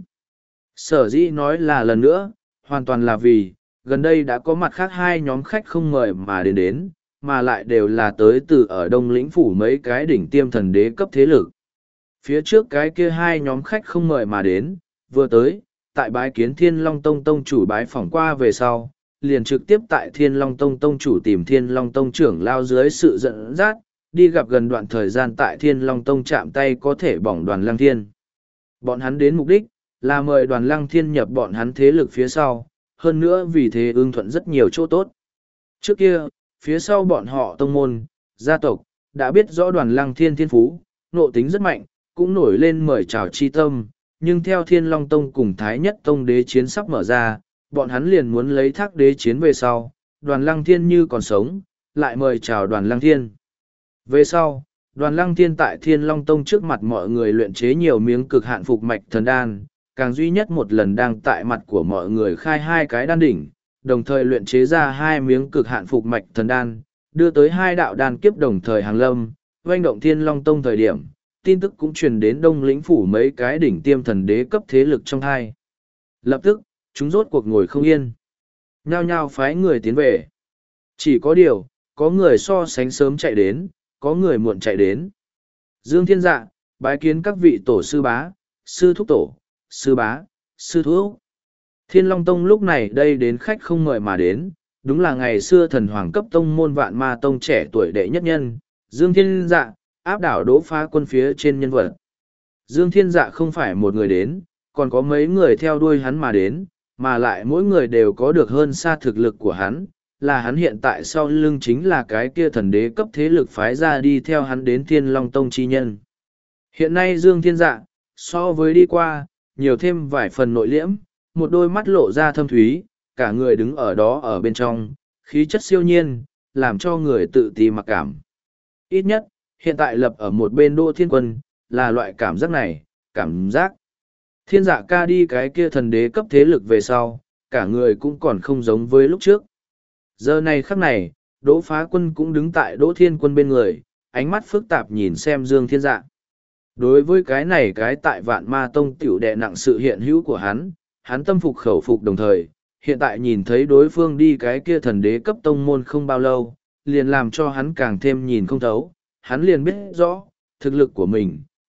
Sở dĩ nói là lần nữa, hoàn toàn là vì, gần đây đã có mặt khác hai nhóm khách không mời mà đến đến, mà lại đều là tới từ ở Đông Lĩnh Phủ mấy cái đỉnh tiêm thần đế cấp thế lực. Phía trước cái kia hai nhóm khách không mời mà đến, vừa tới, tại bái kiến Thiên Long Tông Tông chủ bái phỏng qua về sau, liền trực tiếp tại Thiên Long Tông Tông chủ tìm Thiên Long Tông trưởng lao dưới sự dẫn dắt, đi gặp gần đoạn thời gian tại Thiên Long Tông chạm tay có thể bỏng đoàn Lăng Thiên. Bọn hắn đến mục đích, là mời đoàn Lăng Thiên nhập bọn hắn thế lực phía sau, hơn nữa vì thế ưng thuận rất nhiều chỗ tốt. Trước kia, phía sau bọn họ tông môn, gia tộc, đã biết rõ đoàn Lăng Thiên thiên phú, nộ tính rất mạnh, cũng nổi lên mời chào chi tâm, nhưng theo Thiên Long Tông cùng Thái Nhất Tông đế chiến sắp mở ra, bọn hắn liền muốn lấy thác đế chiến về sau, đoàn Lăng Thiên như còn sống, lại mời chào đoàn Lăng Thiên. Về sau, đoàn Lăng Thiên tại Thiên Long Tông trước mặt mọi người luyện chế nhiều miếng cực hạn phục mạch thần đan, càng duy nhất một lần đang tại mặt của mọi người khai hai cái đan đỉnh, đồng thời luyện chế ra hai miếng cực hạn phục mạch thần đan, đưa tới hai đạo đan kiếp đồng thời hàng lâm, oanh động Thiên Long Tông thời điểm, tin tức cũng truyền đến Đông Lĩnh Phủ mấy cái đỉnh tiêm thần đế cấp thế lực trong hai. Lập tức, chúng rốt cuộc ngồi không yên. Nhao nhao phái người tiến về. Chỉ có điều, có người so sánh sớm chạy đến, có người muộn chạy đến. Dương Thiên Dạ, bái kiến các vị tổ sư bá, sư thúc tổ, sư bá, sư thúc. Thiên Long Tông lúc này đây đến khách không mời mà đến, đúng là ngày xưa thần hoàng cấp tông môn vạn ma tông trẻ tuổi đệ nhất nhân, Dương Thiên Dạ, áp đảo đỗ phá quân phía trên nhân vật. Dương Thiên Dạ không phải một người đến, còn có mấy người theo đuôi hắn mà đến, mà lại mỗi người đều có được hơn xa thực lực của hắn, là hắn hiện tại sau lưng chính là cái kia thần đế cấp thế lực phái ra đi theo hắn đến Thiên Long Tông chi nhân. Hiện nay Dương Thiên Dạ, so với đi qua, nhiều thêm vài phần nội liễm, một đôi mắt lộ ra thâm thúy, cả người đứng ở đó ở bên trong, khí chất siêu nhiên, làm cho người tự ti mặc cảm. Ít nhất, hiện tại lập ở một bên Đỗ Thiên Quân, là loại cảm giác này, cảm giác. Thiên Dạ ca đi cái kia thần đế cấp thế lực về sau, cả người cũng còn không giống với lúc trước. Giờ này khắc này, Đỗ Phá Quân cũng đứng tại Đỗ Thiên Quân bên người, ánh mắt phức tạp nhìn xem Dương Thiên Dạ. Đối với cái này cái tại Vạn Ma Tông tiểu đệ nặng sự hiện hữu của hắn, hắn tâm phục khẩu phục đồng thời, hiện tại nhìn thấy đối phương đi cái kia thần đế cấp tông môn không bao lâu, liền làm cho hắn càng thêm nhìn không thấu, hắn liền biết rõ, thực lực của mình,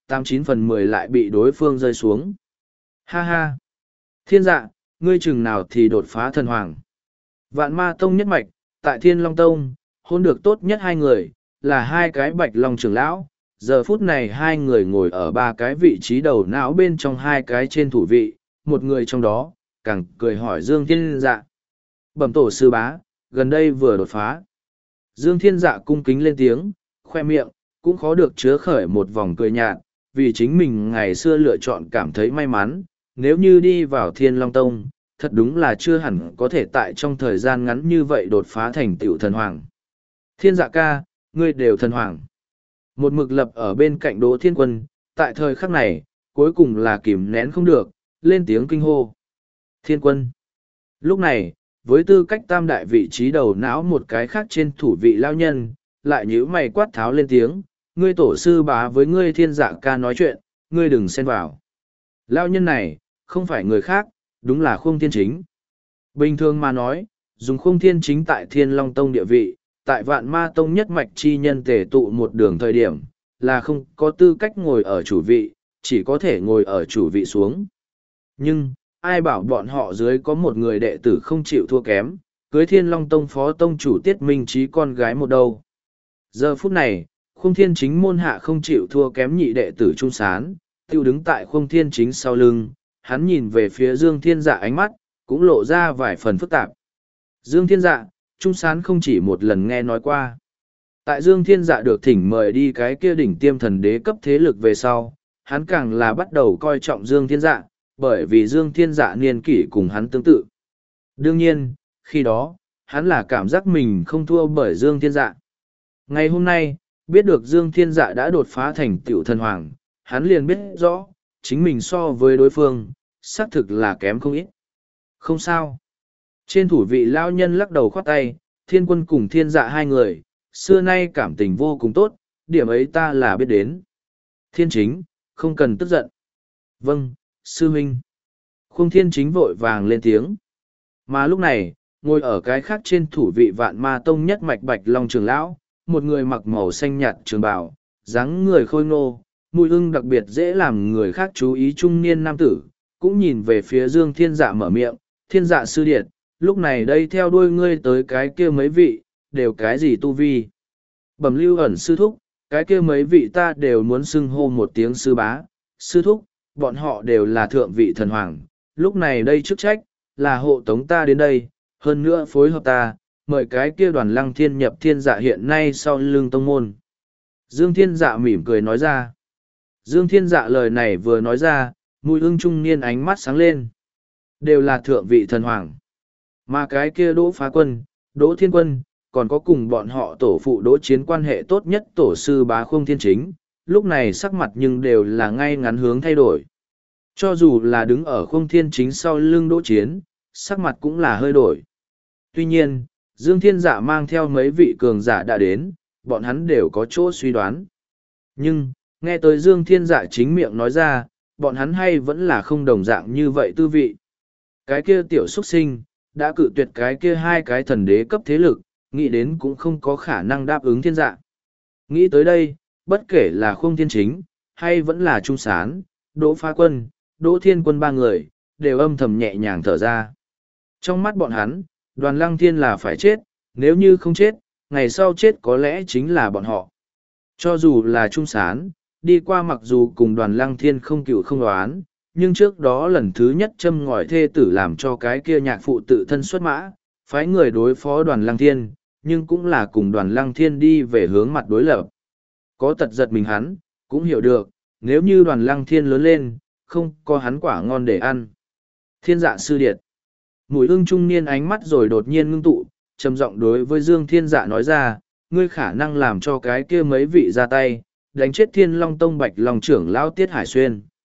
tám chín phần mười lại bị đối phương rơi xuống. Ha ha! Thiên dạ, ngươi chừng nào thì đột phá thần hoàng. Vạn ma tông nhất mạch, tại Thiên Long Tông, hôn được tốt nhất hai người, là hai cái bạch long trưởng lão. Giờ phút này hai người ngồi ở ba cái vị trí đầu não bên trong hai cái trên thủ vị, một người trong đó, càng cười hỏi Dương Thiên Dạ. Bẩm tổ sư bá, gần đây vừa đột phá. Dương Thiên Dạ cung kính lên tiếng, khoe miệng, cũng khó được chứa khởi một vòng cười nhạt, vì chính mình ngày xưa lựa chọn cảm thấy may mắn, nếu như đi vào Thiên Long Tông, thật đúng là chưa hẳn có thể tại trong thời gian ngắn như vậy đột phá thành tựu thần hoàng. Thiên Dạ ca, ngươi đều thần hoàng. Một mực lập ở bên cạnh Đỗ Thiên Quân, tại thời khắc này, cuối cùng là kìm nén không được, lên tiếng kinh hô. Thiên Quân. Lúc này, với tư cách tam đại vị trí đầu não một cái khác trên thủ vị lao nhân, lại nhíu mày quát tháo lên tiếng, ngươi tổ sư bá với ngươi Thiên Dạ ca nói chuyện, ngươi đừng xen vào. Lao nhân này, không phải người khác, đúng là Khung Thiên Chính. Bình thường mà nói, dùng Khung Thiên Chính tại Thiên Long Tông địa vị, tại Vạn Ma Tông nhất mạch chi nhân tề tụ một đường thời điểm, là không có tư cách ngồi ở chủ vị, chỉ có thể ngồi ở chủ vị xuống. Nhưng, ai bảo bọn họ dưới có một người đệ tử không chịu thua kém, cưới Thiên Long Tông phó tông chủ Tiết Minh Trí con gái một đâu. Giờ phút này, Khung Thiên Chính môn hạ không chịu thua kém nhị đệ tử Trung Sán, tiêu đứng tại Khung Thiên Chính sau lưng, hắn nhìn về phía Dương Thiên Dạ ánh mắt, cũng lộ ra vài phần phức tạp. Dương Thiên Dạ, Trung Sán không chỉ một lần nghe nói qua. Tại Dương Thiên Dạ được thỉnh mời đi cái kia đỉnh tiêm thần đế cấp thế lực về sau, hắn càng là bắt đầu coi trọng Dương Thiên Dạ, bởi vì Dương Thiên Dạ niên kỷ cùng hắn tương tự. Đương nhiên, khi đó, hắn là cảm giác mình không thua bởi Dương Thiên Dạ. Ngày hôm nay, biết được Dương Thiên Dạ đã đột phá thành tựu thần hoàng, hắn liền biết rõ, chính mình so với đối phương, xác thực là kém không ít. Không sao. Trên thủ vị lao nhân lắc đầu khoát tay, Thiên Quân cùng Thiên Dạ hai người, xưa nay cảm tình vô cùng tốt, điểm ấy ta là biết đến. Thiên Chính, không cần tức giận. Vâng, sư huynh. Khung Thiên Chính vội vàng lên tiếng. Mà lúc này, ngồi ở cái khác trên thủ vị Vạn Ma Tông nhất mạch Bạch Long trưởng lão, một người mặc màu xanh nhạt trường bào, dáng người khôi ngô, mùi ưng đặc biệt dễ làm người khác chú ý trung niên nam tử, cũng nhìn về phía Dương Thiên Dạ mở miệng, Thiên Dạ sư điệt, lúc này đây theo đuôi ngươi tới cái kia mấy vị, đều cái gì tu vi. Bẩm Lưu Ẩn sư thúc, cái kia mấy vị ta đều muốn xưng hô một tiếng sư bá, sư thúc, bọn họ đều là thượng vị thần hoàng, lúc này đây chức trách, là hộ tống ta đến đây, hơn nữa phối hợp ta, mời cái kia đoàn Lăng Thiên nhập Thiên Dạ hiện nay sau lưng tông môn. Dương Thiên Dạ mỉm cười nói ra. Dương Thiên Dạ lời này vừa nói ra, mùi ưng trung niên ánh mắt sáng lên. Đều là thượng vị thần hoàng. Mà cái kia Đỗ Phá Quân, Đỗ Thiên Quân, còn có cùng bọn họ tổ phụ Đỗ Chiến quan hệ tốt nhất tổ sư bá Khung Thiên Chính, lúc này sắc mặt nhưng đều là ngay ngắn hướng thay đổi. Cho dù là đứng ở Khung Thiên Chính sau lưng Đỗ Chiến, sắc mặt cũng là hơi đổi. Tuy nhiên, Dương Thiên Dạ mang theo mấy vị cường giả đã đến, bọn hắn đều có chỗ suy đoán. Nhưng, nghe tới Dương Thiên Dạ chính miệng nói ra, bọn hắn hay vẫn là không đồng dạng như vậy tư vị. Cái kia tiểu xuất sinh, đã cự tuyệt cái kia hai cái thần đế cấp thế lực, nghĩ đến cũng không có khả năng đáp ứng Thiên Dạ. Nghĩ tới đây, bất kể là Khung Thiên Chính, hay vẫn là Trung Sán, Đỗ Phá Quân, Đỗ Thiên Quân ba người, đều âm thầm nhẹ nhàng thở ra. Trong mắt bọn hắn, Đoàn Lăng Thiên là phải chết, nếu như không chết, ngày sau chết có lẽ chính là bọn họ. Cho dù là Trung Sán, đi qua mặc dù cùng Đoàn Lăng Thiên không cựu không đoán, nhưng trước đó lần thứ nhất châm ngòi thê tử làm cho cái kia nhạc phụ tự thân xuất mã, phái người đối phó Đoàn Lăng Thiên, nhưng cũng là cùng Đoàn Lăng Thiên đi về hướng mặt đối lập. Có tật giật mình hắn, cũng hiểu được, nếu như Đoàn Lăng Thiên lớn lên, không có hắn quả ngon để ăn. Thiên Dạ sư điệt. Mùi ưng trung niên ánh mắt rồi đột nhiên ngưng tụ, trầm giọng đối với Dương Thiên Dạ nói ra, ngươi khả năng làm cho cái kia mấy vị ra tay, đánh chết Thiên Long Tông Bạch Long trưởng lão Tiết Hải Xuyên.